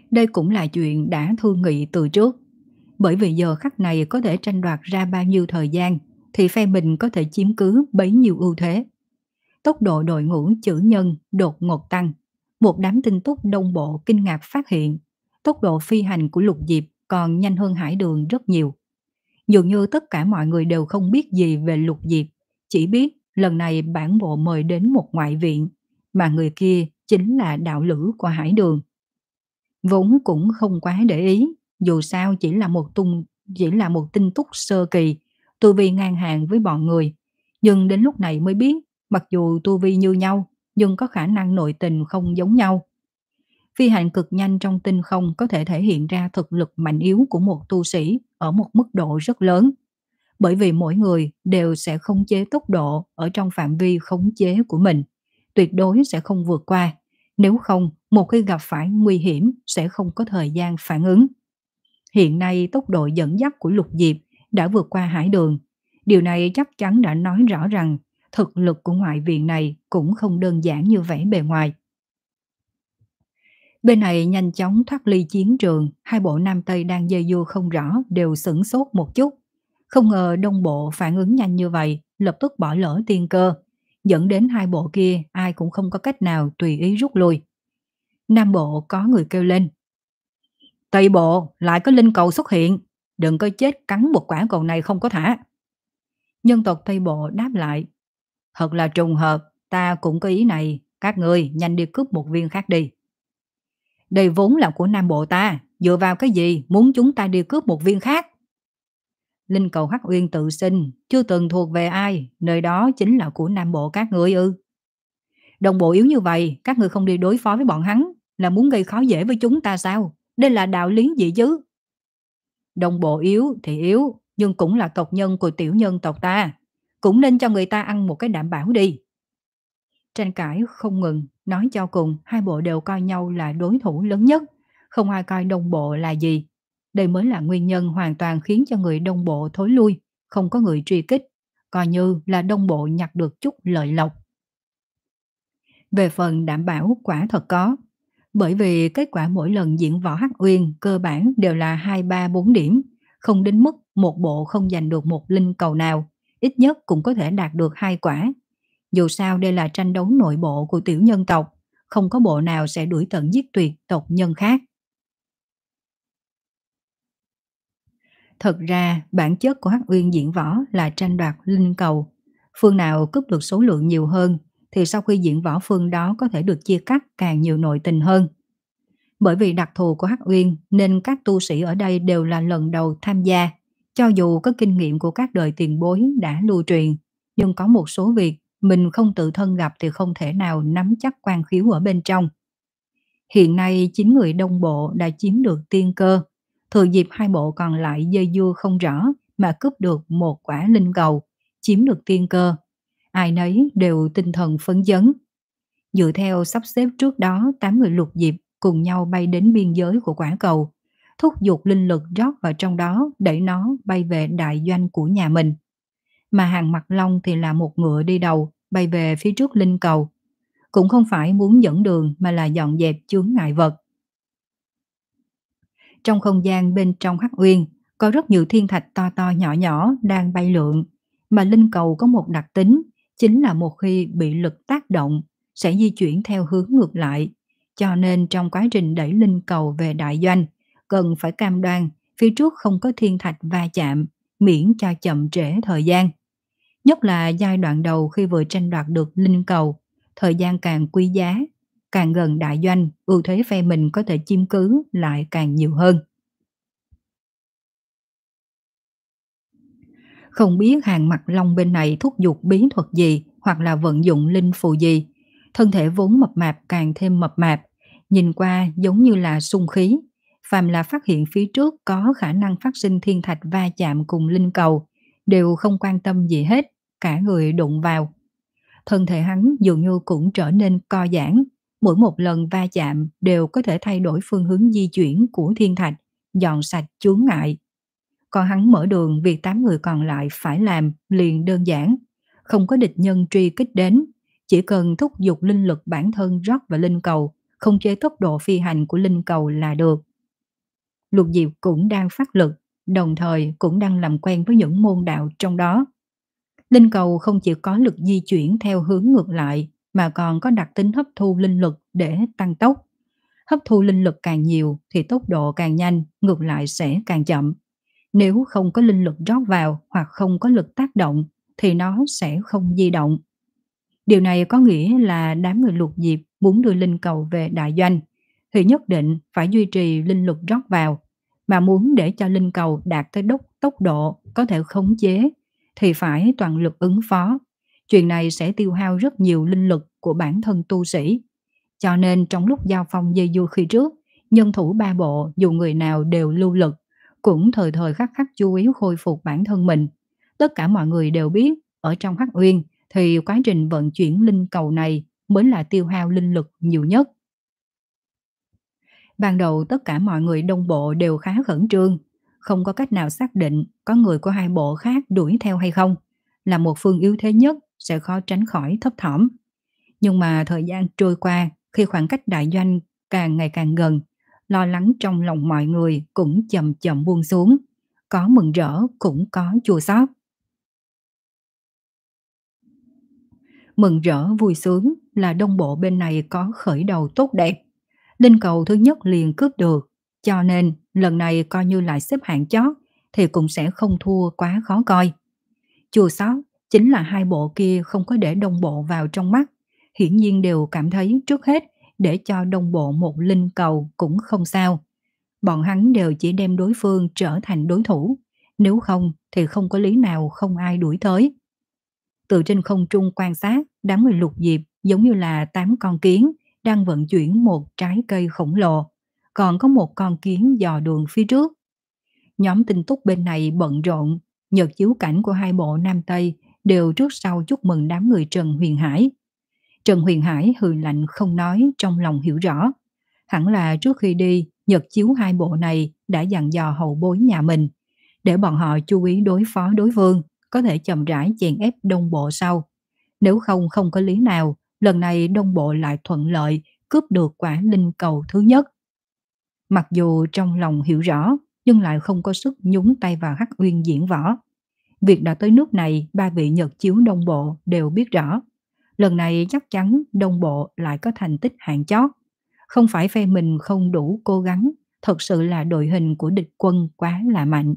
Speaker 1: Đây cũng là chuyện đã thương nghị từ trước, bởi vì giờ khắc này có thể tranh đoạt ra bao nhiêu thời gian thì phe mình có thể chiếm cứ bấy nhiêu ưu thế. Tốc độ đội ngũ chữ nhân đột ngột tăng. Một đám tinh túc đông bộ kinh ngạc phát hiện, tốc độ phi hành của Lục Diệp còn nhanh hơn Hải Đường rất nhiều. Dường như tất cả mọi người đều không biết gì về Lục Diệp, chỉ biết lần này bản bộ mời đến một ngoại viện, mà người kia chính là đạo lữ của Hải Đường. Vốn cũng không quá để ý, dù sao chỉ là một tung chỉ là một tinh túc sơ kỳ, tu vi ngang hàng với bọn người, nhưng đến lúc này mới biết, mặc dù tu vi như nhau, nhưng có khả năng nội tình không giống nhau. Phi hành cực nhanh trong tinh không có thể thể hiện ra thực lực mạnh yếu của một tu sĩ ở một mức độ rất lớn, bởi vì mỗi người đều sẽ khống chế tốc độ ở trong phạm vi khống chế của mình, tuyệt đối sẽ không vượt qua, nếu không, một khi gặp phải nguy hiểm sẽ không có thời gian phản ứng. Hiện nay tốc độ dẫn dắt của Lục Diệp đã vượt qua Hải Đường, điều này chắc chắn đã nói rõ rằng thực lực của ngoại viện này cũng không đơn giản như vẻ bề ngoài. Bên này nhanh chóng thoát ly chiến trường, hai bộ Nam Tây đang dây dưa không rõ đều sửng sốt một chút. Không ngờ Đông Bộ phản ứng nhanh như vậy, lập tức bỏ lỡ tiên cơ, dẫn đến hai bộ kia ai cũng không có cách nào tùy ý rút lui. Nam Bộ có người kêu lên. Tây Bộ lại có linh cầu xuất hiện, đừng có chết cắn một quả cầu này không có thả. Nhân tộc Tây Bộ đáp lại. Thật là trùng hợp, ta cũng có ý này, các ngươi nhanh đi cướp một viên khác đi. Đây vốn là của Nam Bộ ta, dựa vào cái gì muốn chúng ta đi cướp một viên khác? Linh cầu Hắc Uyên tự sinh, chưa từng thuộc về ai, nơi đó chính là của Nam Bộ các ngươi ư? Đồng bộ yếu như vậy, các ngươi không đi đối phó với bọn hắn, là muốn gây khó dễ với chúng ta sao? Đây là đạo lý gì chứ? Đồng bộ yếu thì yếu, nhưng cũng là tộc nhân của tiểu nhân tộc ta, cũng nên cho người ta ăn một cái đảm bảo đi. Tranh cãi không ngừng, nói cho cùng hai bộ đều coi nhau là đối thủ lớn nhất, không ai coi Đông Bộ là gì. Đây mới là nguyên nhân hoàn toàn khiến cho người Đông Bộ thối lui, không có người truy kích, coi như là Đông Bộ nhặt được chút lợi lộc. Về phần đảm bảo quả thật có, bởi vì kết quả mỗi lần diễn võ Hắc Uyên cơ bản đều là hai ba bốn điểm, không đến mức một bộ không giành được một linh cầu nào, ít nhất cũng có thể đạt được hai quả. Dù sao đây là tranh đấu nội bộ của tiểu nhân tộc, không có bộ nào sẽ đuổi tận giết tuyệt tộc nhân khác. Thật ra, bản chất của Hắc Uyên diễn võ là tranh đoạt linh cầu. Phương nào cướp được số lượng nhiều hơn, thì sau khi diễn võ phương đó có thể được chia cắt càng nhiều nội tình hơn. Bởi vì đặc thù của Hắc Uyên nên các tu sĩ ở đây đều là lần đầu tham gia, cho dù có kinh nghiệm của các đời tiền bối đã lưu truyền, nhưng có một số việc mình không tự thân gặp thì không thể nào nắm chắc quan khiếu ở bên trong. Hiện nay chín người Đông Bộ đã chiếm được tiên cơ, thừa dịp hai bộ còn lại dây dưa không rõ mà cướp được một quả linh cầu, chiếm được tiên cơ. Ai nấy đều tinh thần phấn chấn. Dựa theo sắp xếp trước đó, tám người Lục Diệp cùng nhau bay đến biên giới của quả cầu, thúc giục linh lực rót vào trong đó đẩy nó bay về đại doanh của nhà mình. Mà Hàng Mặc Long thì là một ngựa đi đầu, bay về phía trước linh cầu. Cũng không phải muốn dẫn đường mà là dọn dẹp chướng ngại vật. Trong không gian bên trong Hắc Uyên, có rất nhiều thiên thạch to to nhỏ nhỏ đang bay lượn, mà linh cầu có một đặc tính, chính là một khi bị lực tác động, sẽ di chuyển theo hướng ngược lại. Cho nên trong quá trình đẩy linh cầu về đại doanh, cần phải cam đoan phía trước không có thiên thạch va chạm, miễn cho chậm trễ thời gian. Nhất là giai đoạn đầu khi vừa tranh đoạt được linh cầu, thời gian càng quý giá, càng gần đại doanh, ưu thế phe mình có thể chiếm cứ lại càng nhiều hơn. Không biết Hàng Mặc Long bên này thúc giục bí thuật gì hoặc là vận dụng linh phù gì, thân thể vốn mập mạp càng thêm mập mạp, nhìn qua giống như là xung khí. Phàm là phát hiện phía trước có khả năng phát sinh thiên thạch va chạm cùng linh cầu, đều không quan tâm gì hết, cả người đụng vào. Thân thể hắn dường như cũng trở nên co giãn, mỗi một lần va chạm đều có thể thay đổi phương hướng di chuyển của thiên thạch, dọn sạch chướng ngại. Còn hắn mở đường, việc tám người còn lại phải làm liền đơn giản, không có địch nhân truy kích đến, chỉ cần thúc giục linh lực bản thân rót vào linh cầu, khống chế tốc độ phi hành của linh cầu là được. Lục Diệp cũng đang phát lực, đồng thời cũng đang làm quen với những môn đạo trong đó. Linh cầu không chỉ có lực di chuyển theo hướng ngược lại, mà còn có đặc tính hấp thu linh lực để tăng tốc. Hấp thu linh lực càng nhiều thì tốc độ càng nhanh, ngược lại sẽ càng chậm. Nếu không có linh lực rót vào hoặc không có lực tác động thì nó sẽ không di động. Điều này có nghĩa là đám người Lục Diệp muốn đưa linh cầu về đại doanh thì nhất định phải duy trì linh lực rót vào, mà muốn để cho linh cầu đạt tới đốc tốc độ có thể khống chế thì phải toàn lực ứng phó. Chuyện này sẽ tiêu hao rất nhiều linh lực của bản thân tu sĩ. Cho nên trong lúc giao phong dây dưa khi trước, nhân thủ ba bộ dù người nào đều lưu lực, cũng thời thời khắc khắc chú ý khôi phục bản thân mình. Tất cả mọi người đều biết, ở trong Hắc Uyên thì quá trình vận chuyển linh cầu này mới là tiêu hao linh lực nhiều nhất. Ban đầu tất cả mọi người đông bộ đều khá khẩn trương, không có cách nào xác định có người của hai bộ khác đuổi theo hay không. Là một phương yếu thế nhất sẽ khó tránh khỏi thấp thỏm. Nhưng mà thời gian trôi qua, khi khoảng cách đại doanh càng ngày càng gần, lo lắng trong lòng mọi người cũng chậm chậm buông xuống. Có mừng rỡ cũng có chua xót. Mừng rỡ vui sướng là đông bộ bên này có khởi đầu tốt đẹp. Linh cầu thứ nhất liền cướp được, cho nên lần này coi như lại xếp hạng chót thì cũng sẽ không thua quá khó coi. Chua xót chính là hai bộ kia không có để đông bộ vào trong mắt, hiển nhiên đều cảm thấy trước hết để cho đông bộ một linh cầu cũng không sao. Bọn hắn đều chỉ đem đối phương trở thành đối thủ, nếu không thì không có lý nào không ai đuổi tới. Từ trên không trung quan sát, đám người Lục Diệp giống như là tám con kiến đang vận chuyển một trái cây khổng lồ, còn có một con kiến dò đường phía trước. Nhóm tinh túc bên này bận rộn, nhật chiếu cảnh của hai bộ Nam Tây đều trước sau chúc mừng đám người Trần Huyền Hải. Trần Huyền Hải hừ lạnh không nói, trong lòng hiểu rõ. Hẳn là trước khi đi, nhật chiếu hai bộ này đã dặn dò hậu bối nhà mình, để bọn họ chú ý đối phó đối phương, có thể chậm rãi chèn ép đông bộ sau. Nếu không không có lý nào, lần này đông bộ lại thuận lợi cướp được quả linh cầu thứ nhất. Mặc dù trong lòng hiểu rõ, nhưng lại không có sức nhúng tay vào Hắc Uyên diễn võ. Việc đã tới nước này, ba vị nhật chiếu đông bộ đều biết rõ. Lần này chắc chắn đông bộ lại có thành tích hạng chót. Không phải phe mình không đủ cố gắng, thật sự là đội hình của địch quân quá là mạnh.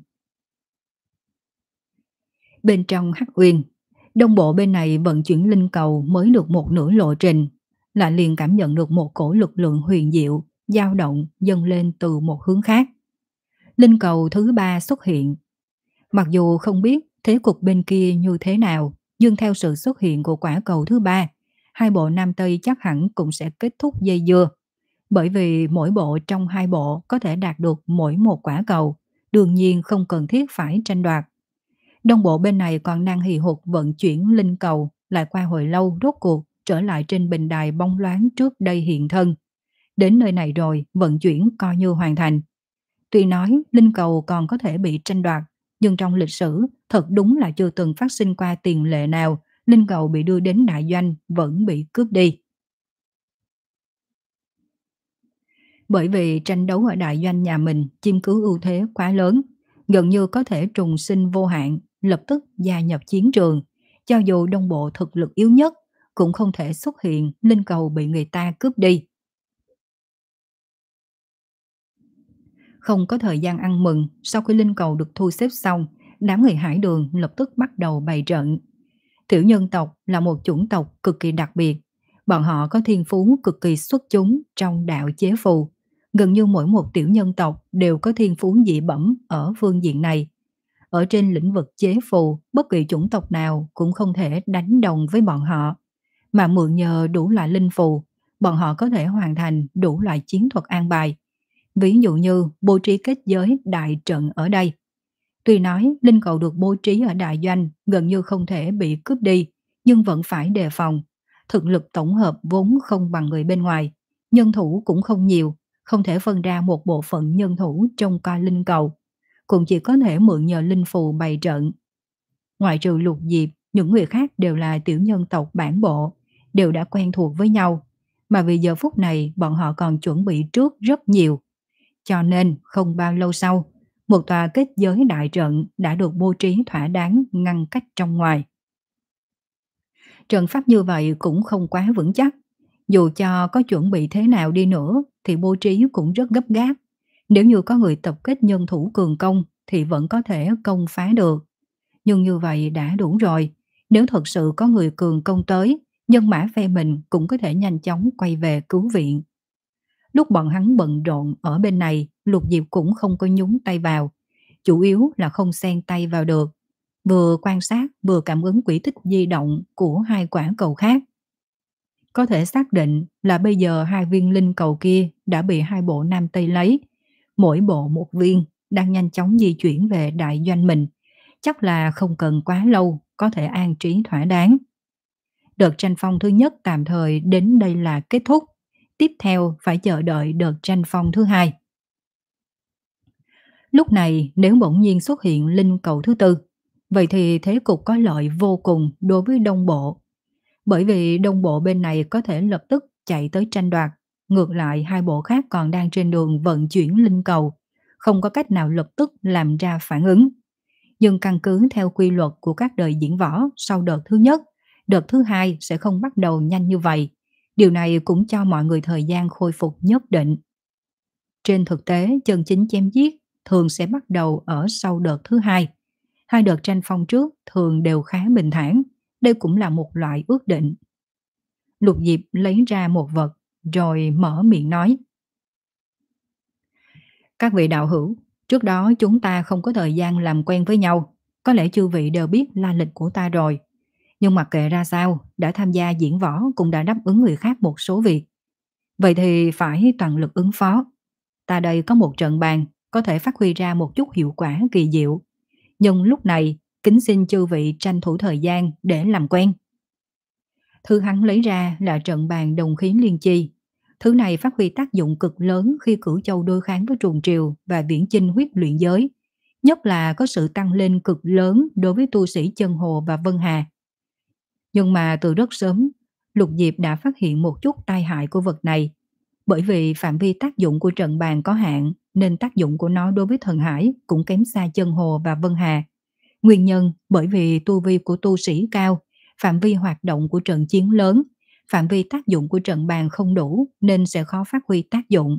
Speaker 1: Bên trong Hắc Uyên, đông bộ bên này vận chuyển linh cầu mới được một nửa lộ trình, lại liền cảm nhận được một cổ lực lượng huyền diệu, dao động dâng lên từ một hướng khác. Linh cầu thứ ba xuất hiện. Mặc dù không biết thế cục bên kia như thế nào, nhưng theo sự xuất hiện của quả cầu thứ ba, hai bộ Nam Tây chắc hẳn cũng sẽ kết thúc dây dưa. Bởi vì mỗi bộ trong hai bộ có thể đạt được mỗi một quả cầu, đương nhiên không cần thiết phải tranh đoạt. Đông bộ bên này còn đang hì hục vận chuyển linh cầu, lại qua hồi lâu rốt cuộc trở lại trên bình đài bóng loáng trước đây hiện thân. Đến nơi này rồi, vận chuyển coi như hoàn thành. Tuy nói linh cầu còn có thể bị tranh đoạt, nhưng trong lịch sử thật đúng là chưa từng phát sinh qua tiền lệ nào linh cầu bị đưa đến đại doanh vẫn bị cướp đi. Bởi vì tranh đấu ở đại doanh nhà mình chiếm cứ ưu thế quá lớn, gần như có thể trùng sinh vô hạn, lập tức gia nhập chiến trường. Cho dù đông bộ thực lực yếu nhất, cũng không thể xuất hiện linh cầu bị người ta cướp đi. Không có thời gian ăn mừng, sau khi linh cầu được thu xếp xong, đám người Hải Đường lập tức bắt đầu bày trận. Tiểu nhân tộc là một chủng tộc cực kỳ đặc biệt. Bọn họ có thiên phú cực kỳ xuất chúng trong đạo chế phù. Gần như mỗi một tiểu nhân tộc đều có thiên phú dị bẩm ở phương diện này. Ở trên lĩnh vực chế phù, bất kỳ chủng tộc nào cũng không thể đánh đồng với bọn họ. Mà mượn nhờ đủ loại linh phù, bọn họ có thể hoàn thành đủ loại chiến thuật an bài. Ví dụ như bố trí kết giới đại trận ở đây. Tuy nói linh cầu được bố trí ở đại doanh gần như không thể bị cướp đi, nhưng vẫn phải đề phòng. Thực lực tổng hợp vốn không bằng người bên ngoài, nhân thủ cũng không nhiều, không thể phân ra một bộ phận nhân thủ trông coi linh cầu, cũng chỉ có thể mượn nhờ linh phù bày trận. Ngoại trừ Lục Diệp, những người khác đều là tiểu nhân tộc bản bộ, đều đã quen thuộc với nhau, mà vì giờ phút này bọn họ còn chuẩn bị trước rất nhiều. Cho nên không bao lâu sau, một tòa kết giới đại trận đã được bố trí thỏa đáng ngăn cách trong ngoài. Trận pháp như vậy cũng không quá vững chắc. Dù cho có chuẩn bị thế nào đi nữa thì bố trí cũng rất gấp gáp. Nếu như có người tập kết nhân thủ cường công thì vẫn có thể công phá được. Nhưng như vậy đã đủ rồi. Nếu thật sự có người cường công tới, nhân mã phe mình cũng có thể nhanh chóng quay về cứu viện. Lúc bọn hắn bận rộn ở bên này, Lục Diệp cũng không có nhúng tay vào. Chủ yếu là không xen tay vào được. Vừa quan sát vừa cảm ứng quỹ tích di động của hai quả cầu khác. Có thể xác định là bây giờ hai viên linh cầu kia đã bị hai bộ Nam Tây lấy. Mỗi bộ một viên đang nhanh chóng di chuyển về đại doanh mình. Chắc là không cần quá lâu có thể an trí thỏa đáng. Đợt tranh phong thứ nhất tạm thời đến đây là kết thúc. Tiếp theo phải chờ đợi đợt tranh phong thứ hai. Lúc này nếu bỗng nhiên xuất hiện linh cầu thứ tư, vậy thì thế cục có lợi vô cùng đối với Đông Bộ. Bởi vì Đông Bộ bên này có thể lập tức chạy tới tranh đoạt, ngược lại hai bộ khác còn đang trên đường vận chuyển linh cầu, không có cách nào lập tức làm ra phản ứng. Nhưng căn cứ theo quy luật của các đời diễn võ sau đợt thứ nhất, đợt thứ hai sẽ không bắt đầu nhanh như vậy. Điều này cũng cho mọi người thời gian khôi phục nhất định. Trên thực tế, chân chính chém giết thường sẽ bắt đầu ở sau đợt thứ hai. Hai đợt tranh phong trước thường đều khá bình thản. Đây cũng là một loại ước định. Lục Diệp lấy ra một vật rồi mở miệng nói. Các vị đạo hữu, trước đó chúng ta không có thời gian làm quen với nhau. Có lẽ chư vị đều biết la lịch của ta rồi. Nhưng mặc kệ ra sao, đã tham gia diễn võ cũng đã đáp ứng người khác một số việc. Vậy thì phải toàn lực ứng phó. Ta đây có một trận bàn, có thể phát huy ra một chút hiệu quả kỳ diệu. Nhưng lúc này, kính xin chư vị tranh thủ thời gian để làm quen. Thứ hắn lấy ra là trận bàn đồng khí liên chi. Thứ này phát huy tác dụng cực lớn khi cửu châu đối kháng với trùng triều và viễn chinh huyết luyện giới. Nhất là có sự tăng lên cực lớn đối với tu sĩ Chân Hồ và Vân Hà. Nhưng mà từ rất sớm, Lục Diệp đã phát hiện một chút tai hại của vật này. Bởi vì phạm vi tác dụng của trận bàn có hạn, nên tác dụng của nó đối với thần hải cũng kém xa Chân Hồ và Vân Hà. Nguyên nhân bởi vì tu vi của tu sĩ cao, phạm vi hoạt động của trận chiến lớn, phạm vi tác dụng của trận bàn không đủ nên sẽ khó phát huy tác dụng.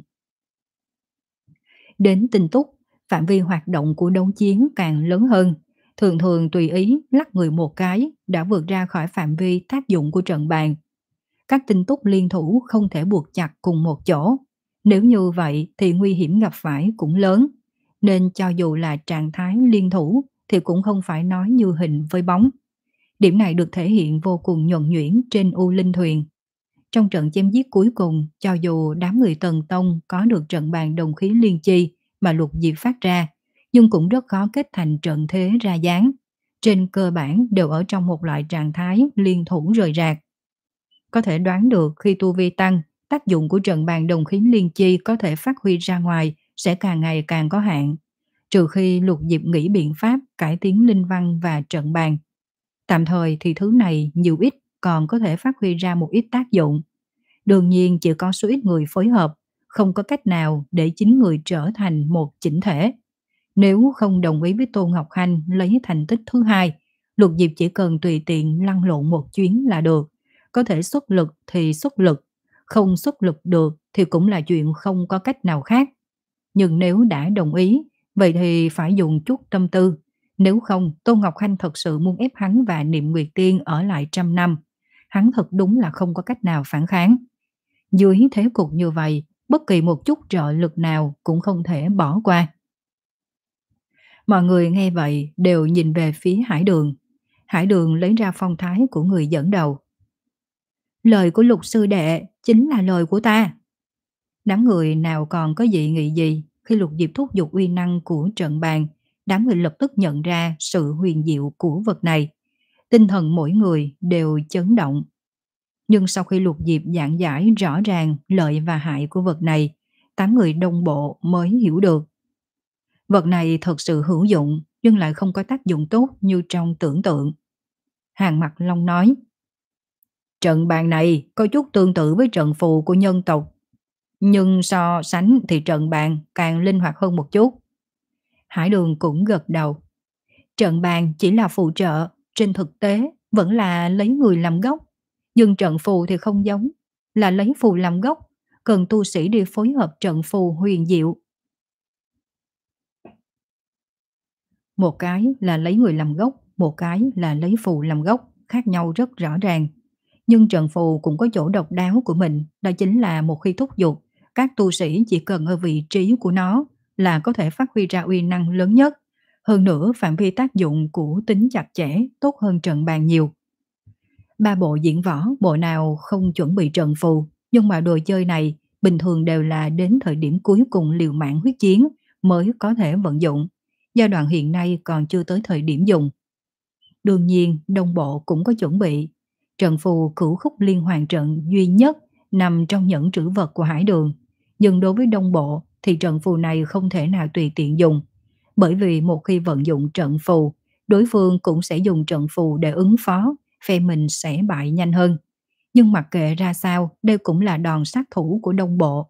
Speaker 1: Đến tinh túc, phạm vi hoạt động của đấu chiến càng lớn hơn, thường thường tùy ý lắc người một cái đã vượt ra khỏi phạm vi tác dụng của trận bàn. Các tinh túc liên thủ không thể buộc chặt cùng một chỗ. Nếu như vậy thì nguy hiểm gặp phải cũng lớn. Nên cho dù là trạng thái liên thủ thì cũng không phải nói như hình với bóng. Điểm này được thể hiện vô cùng nhuần nhuyễn trên U Linh Thuyền. Trong trận chém giết cuối cùng, cho dù đám người Tần Tông có được trận bàn đồng khí liên chi mà Lục Diệp phát ra, nhưng cũng rất khó kết thành trận thế ra dáng. Trên cơ bản đều ở trong một loại trạng thái liên thủ rời rạc. Có thể đoán được khi tu vi tăng, tác dụng của trận bàn đồng khí liên chi có thể phát huy ra ngoài sẽ càng ngày càng có hạn. Trừ khi Lục Diệp nghĩ biện pháp cải tiến linh văn và trận bàn. Tạm thời thì thứ này nhiều ít còn có thể phát huy ra một ít tác dụng. Đương nhiên chỉ có số ít người phối hợp, không có cách nào để chính người trở thành một chỉnh thể. Nếu không đồng ý với Tô Ngọc Hanh lấy thành tích thứ hai, Lục Diệp chỉ cần tùy tiện lăn lộn một chuyến là được. Có thể xuất lực thì xuất lực, không xuất lực được thì cũng là chuyện không có cách nào khác. Nhưng nếu đã đồng ý, vậy thì phải dùng chút tâm tư. Nếu không, Tô Ngọc Hanh thật sự muốn ép hắn và Niệm Nguyệt Tiên ở lại trăm năm. Hắn thật đúng là không có cách nào phản kháng. Dưới thế cục như vậy, bất kỳ một chút trợ lực nào cũng không thể bỏ qua. Mọi người nghe vậy đều nhìn về phía Hải Đường. Hải Đường lấy ra phong thái của người dẫn đầu. Lời của Lục sư đệ chính là lời của ta. Đám người nào còn có dị nghị gì khi Lục Diệp thúc giục uy năng của trận bàn, đám người lập tức nhận ra sự huyền diệu của vật này. Tinh thần mỗi người đều chấn động. Nhưng sau khi Lục Diệp giảng giải rõ ràng lợi và hại của vật này, tám người Đông Bộ mới hiểu được. Vật này thật sự hữu dụng nhưng lại không có tác dụng tốt như trong tưởng tượng. Hàn Mặc Long nói. Trận bàn này có chút tương tự với trận phù của nhân tộc, nhưng so sánh thì trận bàn càng linh hoạt hơn một chút. Hải Đường cũng gật đầu. Trận bàn chỉ là phụ trợ, trên thực tế vẫn là lấy người làm gốc. Nhưng trận phù thì không giống, là lấy phù làm gốc, cần tu sĩ đi phối hợp trận phù huyền diệu. Một cái là lấy người làm gốc, một cái là lấy phù làm gốc, khác nhau rất rõ ràng. Nhưng trận phù cũng có chỗ độc đáo của mình, đó chính là một khi thúc giục, các tu sĩ chỉ cần ở vị trí của nó là có thể phát huy ra uy năng lớn nhất. Hơn nữa phạm vi tác dụng của tính chặt chẽ tốt hơn trận bàn nhiều. Ba bộ diễn võ, bộ nào không chuẩn bị trận phù, nhưng mà đồ chơi này bình thường đều là đến thời điểm cuối cùng liều mạng huyết chiến mới có thể vận dụng. Giai đoạn hiện nay còn chưa tới thời điểm dùng. Đương nhiên, Đông Bộ cũng có chuẩn bị. Trận phù cửu khúc liên hoàn trận duy nhất nằm trong nhẫn trữ vật của Hải Đường. Nhưng đối với Đông Bộ thì trận phù này không thể nào tùy tiện dùng. Bởi vì một khi vận dụng trận phù, đối phương cũng sẽ dùng trận phù để ứng phó, phe mình sẽ bại nhanh hơn. Nhưng mặc kệ ra sao, đây cũng là đòn sát thủ của Đông Bộ.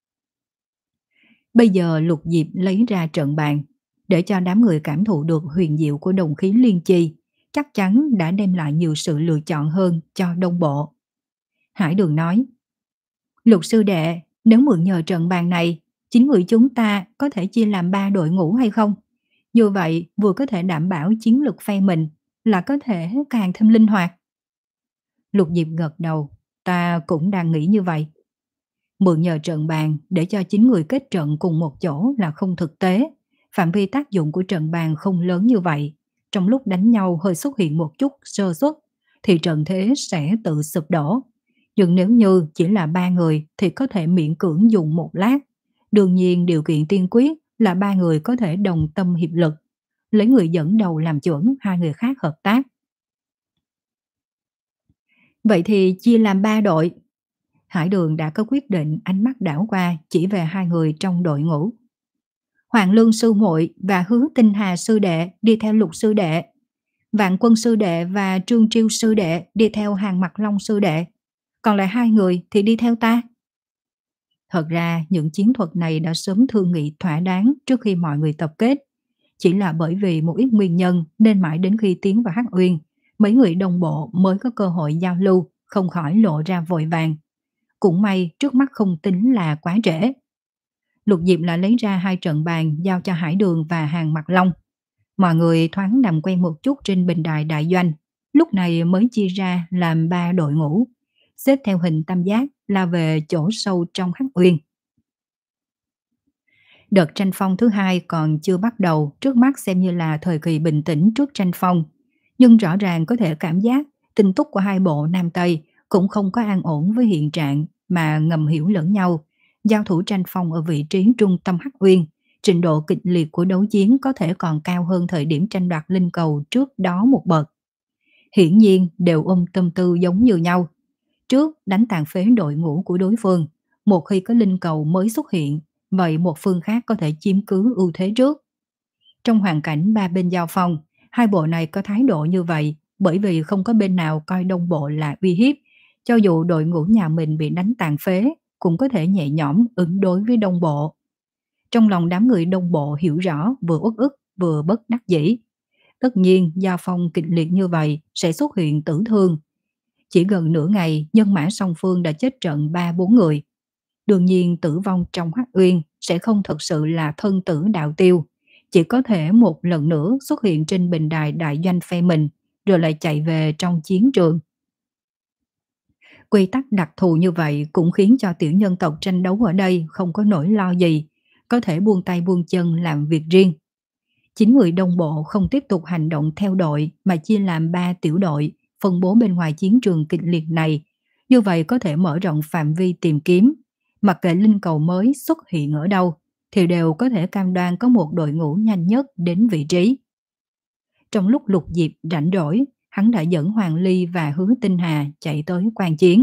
Speaker 1: Bây giờ Lục Diệp lấy ra trận bàn, để cho đám người cảm thụ được huyền diệu của đồng khí liên chi, chắc chắn đã đem lại nhiều sự lựa chọn hơn cho Đông Bộ. Hải Đường nói, Lục sư đệ, nếu mượn nhờ trận bàn này, chính người chúng ta có thể chia làm ba đội ngũ hay không? Như vậy vừa có thể đảm bảo chiến lực phe mình, là có thể càng thêm linh hoạt. Lục Diệp gật đầu, ta cũng đang nghĩ như vậy. Mượn nhờ trận bàn để cho chín người kết trận cùng một chỗ là không thực tế. Phạm vi tác dụng của trận bàn không lớn như vậy. Trong lúc đánh nhau hơi xuất hiện một chút sơ suất thì trận thế sẽ tự sụp đổ. Nhưng nếu như chỉ là ba người thì có thể miễn cưỡng dùng một lát. Đương nhiên điều kiện tiên quyết là ba người có thể đồng tâm hiệp lực. Lấy người dẫn đầu làm chuẩn, hai người khác hợp tác. Vậy thì chia làm ba đội. Hải Đường đã có quyết định, ánh mắt đảo qua chỉ về hai người trong đội ngũ. Hoàng Lương sư muội và Hứa Tinh Hà sư đệ đi theo Lục sư đệ. Vạn Quân sư đệ và Trương Triêu sư đệ đi theo Hàn Mặc Long sư đệ. Còn lại hai người thì đi theo ta. Thật ra những chiến thuật này đã sớm thương nghị thỏa đáng trước khi mọi người tập kết. Chỉ là bởi vì một ít nguyên nhân nên mãi đến khi tiến vào Hắc Uyên, mấy người đồng bộ mới có cơ hội giao lưu, không khỏi lộ ra vội vàng. Cũng may trước mắt không tính là quá trễ. Lục Diệp lại lấy ra hai trận bàn giao cho Hải Đường và Hàn Mặc Long. Mọi người thoáng làm quen một chút trên bình đài đại doanh, lúc này mới chia ra làm ba đội ngũ, xếp theo hình tam giác là về chỗ sâu trong Hắc Uyên. Đợt tranh phong thứ hai còn chưa bắt đầu, trước mắt xem như là thời kỳ bình tĩnh trước tranh phong. Nhưng rõ ràng có thể cảm giác tin tức của hai bộ Nam Tây cũng không có an ổn với hiện trạng mà ngầm hiểu lẫn nhau. Giao thủ tranh phong ở vị trí trung tâm Hắc Uyên, trình độ kịch liệt của đấu chiến có thể còn cao hơn thời điểm tranh đoạt linh cầu trước đó một bậc. Hiển nhiên đều ôm tâm tư giống như nhau. Trước đánh tàn phế đội ngũ của đối phương, một khi có linh cầu mới xuất hiện, vậy một phương khác có thể chiếm cứ ưu thế trước. Trong hoàn cảnh ba bên giao phong, hai bộ này có thái độ như vậy bởi vì không có bên nào coi Đông Bộ là uy hiếp. Cho dù đội ngũ nhà mình bị đánh tàn phế, cũng có thể nhẹ nhõm ứng đối với Đông Bộ. Trong lòng đám người Đông Bộ hiểu rõ, vừa uất ức vừa bất đắc dĩ. Tất nhiên giao phong kịch liệt như vậy sẽ xuất hiện tử thương. Chỉ gần nửa ngày, nhân mã song phương đã chết trận ba bốn người. Đương nhiên tử vong trong Hắc Uyên sẽ không thật sự là thân tử đạo tiêu, chỉ có thể một lần nữa xuất hiện trên bình đài đại doanh phe mình, rồi lại chạy về trong chiến trường. Quy tắc đặc thù như vậy cũng khiến cho tiểu nhân tộc tranh đấu ở đây không có nỗi lo gì, có thể buông tay buông chân làm việc riêng. Chín người Đông Bộ không tiếp tục hành động theo đội mà chia làm ba tiểu đội, phân bố bên ngoài chiến trường kịch liệt này. Như vậy có thể mở rộng phạm vi tìm kiếm. Mặc kệ linh cầu mới xuất hiện ở đâu, thì đều có thể cam đoan có một đội ngũ nhanh nhất đến vị trí. Trong lúc Lục Diệp rảnh rỗi, hắn đã dẫn Hoàng Ly và Hứa Tinh Hà chạy tới quan chiến.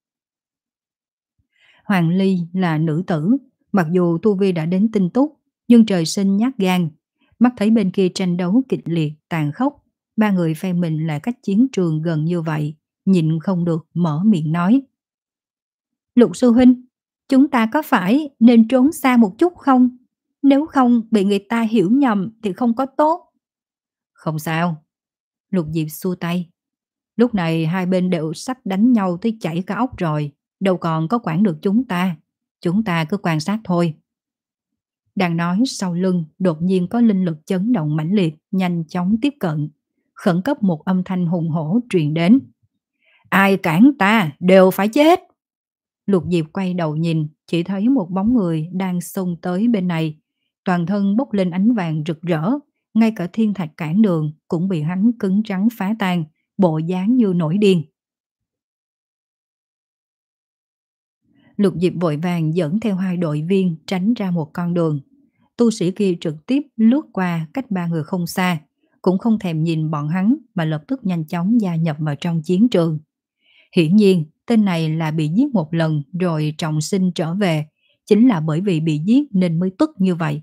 Speaker 1: Hoàng Ly là nữ tử, mặc dù tu vi đã đến tinh túc, nhưng trời sinh nhát gan. Mắt thấy bên kia tranh đấu kịch liệt, tàn khốc, ba người phe mình lại cách chiến trường gần như vậy, nhịn không được mở miệng nói. Lục sư huynh, chúng ta có phải nên trốn xa một chút không? Nếu không bị người ta hiểu nhầm thì không có tốt. Không sao. Lục Diệp xua tay. Lúc này hai bên đều sắp đánh nhau tới chảy cả óc rồi. Đâu còn có quản được chúng ta. Chúng ta cứ quan sát thôi. Đang nói sau lưng đột nhiên có linh lực chấn động mãnh liệt, nhanh chóng tiếp cận. Khẩn cấp một âm thanh hùng hổ truyền đến. Ai cản ta đều phải chết. Lục Diệp quay đầu nhìn, chỉ thấy một bóng người đang xông tới bên này. Toàn thân bốc lên ánh vàng rực rỡ, ngay cả thiên thạch cản đường cũng bị hắn cứng rắn phá tan, bộ dáng như nổi điên. Lục Diệp vội vàng dẫn theo hai đội viên tránh ra một con đường. Tu sĩ kia trực tiếp lướt qua cách ba người không xa, cũng không thèm nhìn bọn hắn mà lập tức nhanh chóng gia nhập vào trong chiến trường. Hiển nhiên, tên này là bị giết một lần rồi trọng sinh trở về, chính là bởi vì bị giết nên mới tức như vậy.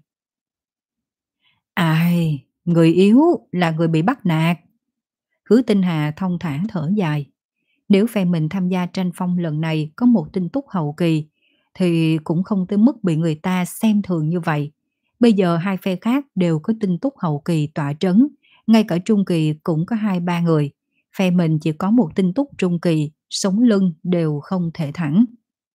Speaker 1: Ai, người yếu là người bị bắt nạt. Hứa Tinh Hà thông thả thở dài. Nếu phe mình tham gia tranh phong lần này có một tinh túc hậu kỳ, thì cũng không tới mức bị người ta xem thường như vậy. Bây giờ hai phe khác đều có tinh túc hậu kỳ tọa trấn, ngay cả trung kỳ cũng có hai ba người. Phe mình chỉ có một tinh túc trung kỳ, sống lưng đều không thể thẳng.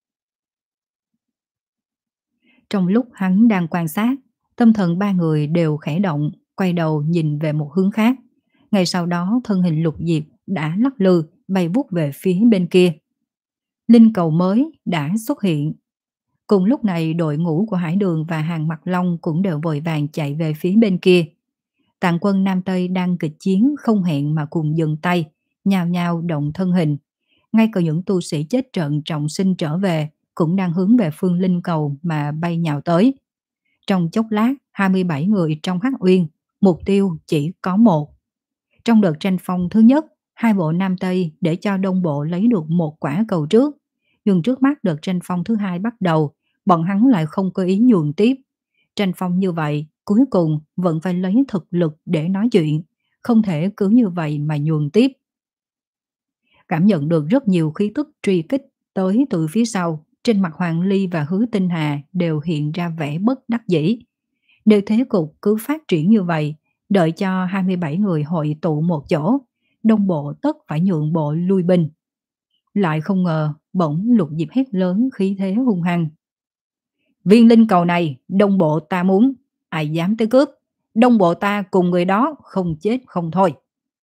Speaker 1: Trong lúc hắn đang quan sát, tâm thần ba người đều khẽ động, quay đầu nhìn về một hướng khác. Ngay sau đó thân hình Lục Diệp đã lắc lư bay vút về phía bên kia. Linh cầu mới đã xuất hiện. Cùng lúc này đội ngũ của Hải Đường và Hàng Mặc Long cũng đều vội vàng chạy về phía bên kia. Tạng quân Nam Tây đang kịch chiến không hẹn mà cùng dừng tay, nhào nhào động thân hình. Ngay cả những tu sĩ chết trận trọng sinh trở về cũng đang hướng về phương linh cầu mà bay nhào tới. Trong chốc lát, hai mươi bảy người trong Hắc Uyên, mục tiêu chỉ có một. Trong đợt tranh phong thứ nhất, hai bộ Nam Tây để cho Đông Bộ lấy được một quả cầu trước. Nhưng trước mắt đợt tranh phong thứ hai bắt đầu, bọn hắn lại không có ý nhường tiếp. Tranh phong như vậy, cuối cùng vẫn phải lấy thực lực để nói chuyện, không thể cứ như vậy mà nhường tiếp. Cảm nhận được rất nhiều khí tức truy kích tới từ phía sau, trên mặt Hoàng Ly và Hứa Tinh Hà đều hiện ra vẻ bất đắc dĩ. Nếu thế cục cứ phát triển như vậy, đợi cho hai mươi bảy người hội tụ một chỗ, Đông Bộ tất phải nhượng bộ lui binh. Lại không ngờ, bỗng Lục Diệp hét lớn khí thế hung hăng. Viên linh cầu này, Đông Bộ ta muốn, ai dám tới cướp, Đông Bộ ta cùng người đó không chết không thôi.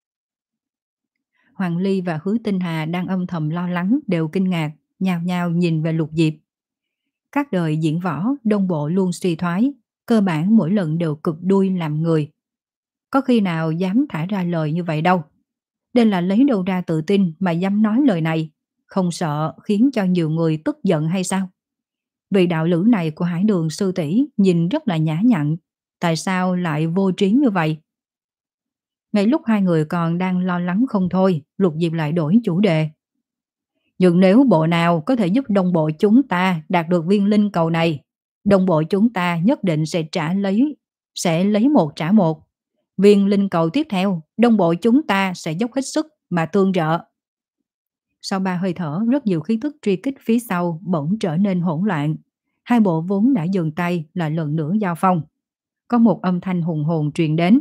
Speaker 1: Hoàng Ly và Hứa Tinh Hà đang âm thầm lo lắng đều kinh ngạc, nhao nhao nhìn về Lục Diệp. Các đời diễn võ, Đông Bộ luôn suy thoái, cơ bản mỗi lần đều cực đuôi làm người. Có khi nào dám thả ra lời như vậy đâu. Đây là lấy đâu ra tự tin mà dám nói lời này, không sợ khiến cho nhiều người tức giận hay sao? Vị đạo lữ này của Hải Đường sư tỷ nhìn rất là nhã nhặn, tại sao lại vô trí như vậy? Ngay lúc hai người còn đang lo lắng không thôi, Lục Diệp lại đổi chủ đề. Nhưng nếu bộ nào có thể giúp Đông Bộ chúng ta đạt được viên linh cầu này, Đông Bộ chúng ta nhất định sẽ trả lấy, sẽ lấy một trả một. Viên linh cầu tiếp theo, Đông Bộ chúng ta sẽ dốc hết sức mà tương trợ. Sau ba hơi thở, rất nhiều khí tức truy kích phía sau bỗng trở nên hỗn loạn. Hai bộ vốn đã dừng tay lại lần nữa giao phong. Có một âm thanh hùng hồn truyền đến.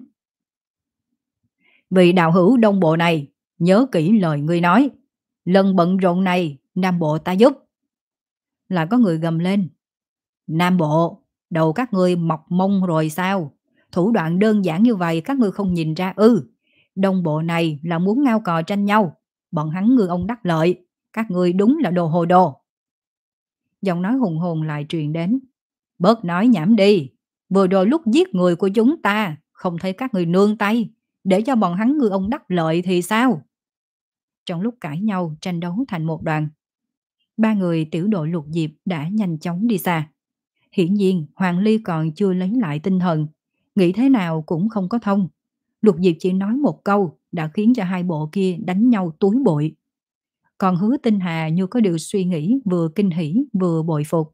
Speaker 1: Vị đạo hữu Đông Bộ này, nhớ kỹ lời ngươi nói. Lần bận rộn này, Nam Bộ ta giúp. Lại có người gầm lên. Nam Bộ, đầu các ngươi mọc mông rồi sao? Thủ đoạn đơn giản như vậy các ngươi không nhìn ra ư? Đông Bộ này là muốn ngao cò tranh nhau. Bọn hắn ngư ông đắc lợi. Các ngươi đúng là đồ hồ đồ. Giọng nói hùng hồn lại truyền đến. Bớt nói nhảm đi. Vừa rồi lúc giết người của chúng ta, không thấy các người nương tay. Để cho bọn hắn ngư ông đắc lợi thì sao? Trong lúc cãi nhau, tranh đấu thành một đoàn. Ba người tiểu đội Lục Diệp đã nhanh chóng đi xa. Hiển nhiên, Hoàng Ly còn chưa lấy lại tinh thần. Nghĩ thế nào cũng không có thông. Lục Diệp chỉ nói một câu đã khiến cho hai bộ kia đánh nhau túi bụi. Còn Hứa Tinh Hà như có điều suy nghĩ, vừa kinh hỉ vừa bội phục.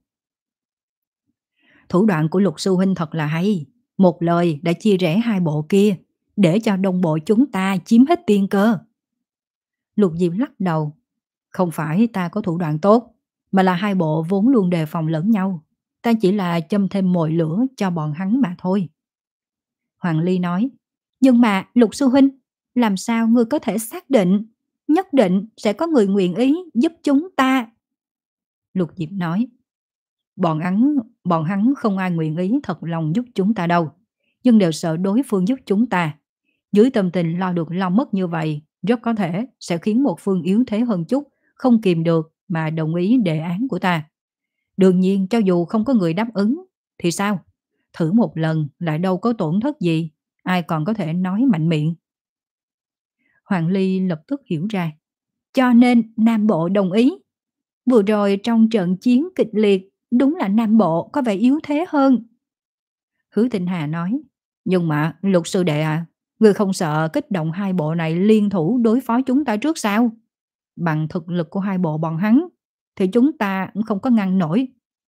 Speaker 1: Thủ đoạn của Lục sư huynh thật là hay. Một lời đã chia rẽ hai bộ kia, để cho Đông Bộ chúng ta chiếm hết tiên cơ. Lục Diệp lắc đầu. Không phải ta có thủ đoạn tốt, mà là hai bộ vốn luôn đề phòng lẫn nhau. Ta chỉ là châm thêm mồi lửa cho bọn hắn mà thôi. Hoàng Ly nói, nhưng mà Lục Sư Huynh, làm sao ngươi có thể xác định, nhất định sẽ có người nguyện ý giúp chúng ta? Lục Diệp nói, bọn hắn, bọn hắn không ai nguyện ý thật lòng giúp chúng ta đâu, nhưng đều sợ đối phương giúp chúng ta. Dưới tâm tình lo được lo mất như vậy, rất có thể sẽ khiến một phương yếu thế hơn chút, không kìm được mà đồng ý đề án của ta. Đương nhiên cho dù không có người đáp ứng, thì sao? Thử một lần lại đâu có tổn thất gì, ai còn có thể nói mạnh miệng. Hoàng Ly lập tức hiểu ra. Cho nên Nam Bộ đồng ý. Vừa rồi trong trận chiến kịch liệt, đúng là Nam Bộ có vẻ yếu thế hơn. Hứa Tinh Hà nói, nhưng mà Lục sư đệ à, người không sợ kích động hai bộ này liên thủ đối phó chúng ta trước sao? Bằng thực lực của hai bộ bọn hắn, thì chúng ta cũng không có ngăn nổi.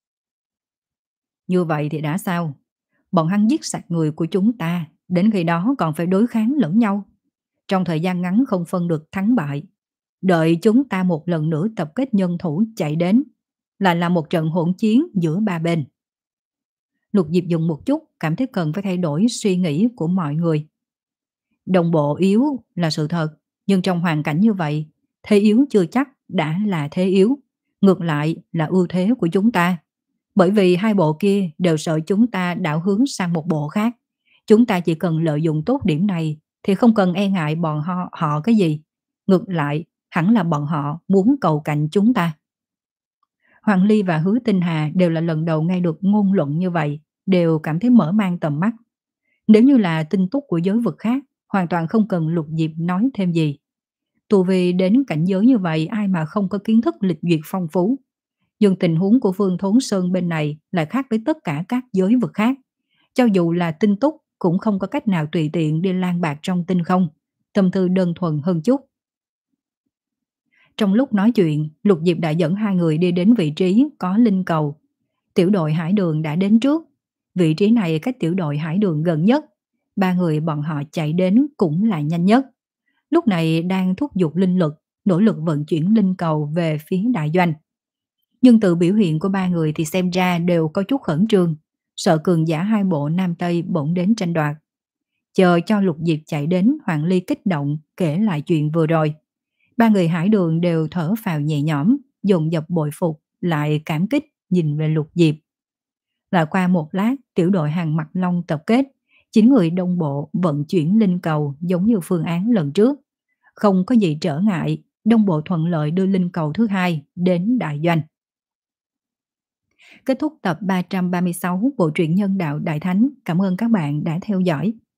Speaker 1: Như vậy thì đã sao? Bọn hắn giết sạch người của chúng ta, đến khi đó còn phải đối kháng lẫn nhau. Trong thời gian ngắn không phân được thắng bại. Đợi chúng ta một lần nữa tập kết nhân thủ chạy đến, là là một trận hỗn chiến giữa ba bên. Lục Diệp dùng một chút, cảm thấy cần phải thay đổi suy nghĩ của mọi người. Đồng bộ yếu là sự thật, nhưng trong hoàn cảnh như vậy, thế yếu chưa chắc đã là thế yếu, ngược lại là ưu thế của chúng ta. Bởi vì hai bộ kia đều sợ chúng ta đảo hướng sang một bộ khác. Chúng ta chỉ cần lợi dụng tốt điểm này thì không cần e ngại bọn họ, họ cái gì. Ngược lại, hẳn là bọn họ muốn cầu cạnh chúng ta. Hoàng Ly và Hứa Tinh Hà đều là lần đầu nghe được ngôn luận như vậy, đều cảm thấy mở mang tầm mắt. Nếu như là tin tức của giới vực khác, hoàn toàn không cần Lục Diệp nói thêm gì. Tu vi đến cảnh giới như vậy ai mà không có kiến thức lịch duyệt phong phú. Nhưng tình huống của Phương Thốn Sơn bên này lại khác với tất cả các giới vực khác. Cho dù là tinh túc cũng không có cách nào tùy tiện đi lang bạc trong tinh không, tâm tư đơn thuần hơn chút. Trong lúc nói chuyện, Lục Diệp đã dẫn hai người đi đến vị trí có linh cầu. Tiểu đội hải đường đã đến trước. Vị trí này cách tiểu đội hải đường gần nhất. Ba người bọn họ chạy đến cũng là nhanh nhất. Lúc này đang thúc giục linh lực, nỗ lực vận chuyển linh cầu về phía đại doanh. Nhưng từ biểu hiện của ba người thì xem ra đều có chút khẩn trương, sợ cường giả hai bộ Nam Tây bỗng đến tranh đoạt. Chờ cho Lục Diệp chạy đến, Hoàng Ly kích động kể lại chuyện vừa rồi. Ba người hải đường đều thở phào nhẹ nhõm, dồn dập bội phục, lại cảm kích nhìn về Lục Diệp. Lại qua một lát, tiểu đội Hàng Mặt Long tập kết, chín người đông bộ vận chuyển linh cầu giống như phương án lần trước. Không có gì trở ngại, đông bộ thuận lợi đưa linh cầu thứ hai đến đại doanh. Kết thúc tập ba trăm ba mươi sáu bộ truyện Nhân Đạo Đại Thánh. Cảm ơn các bạn đã theo dõi.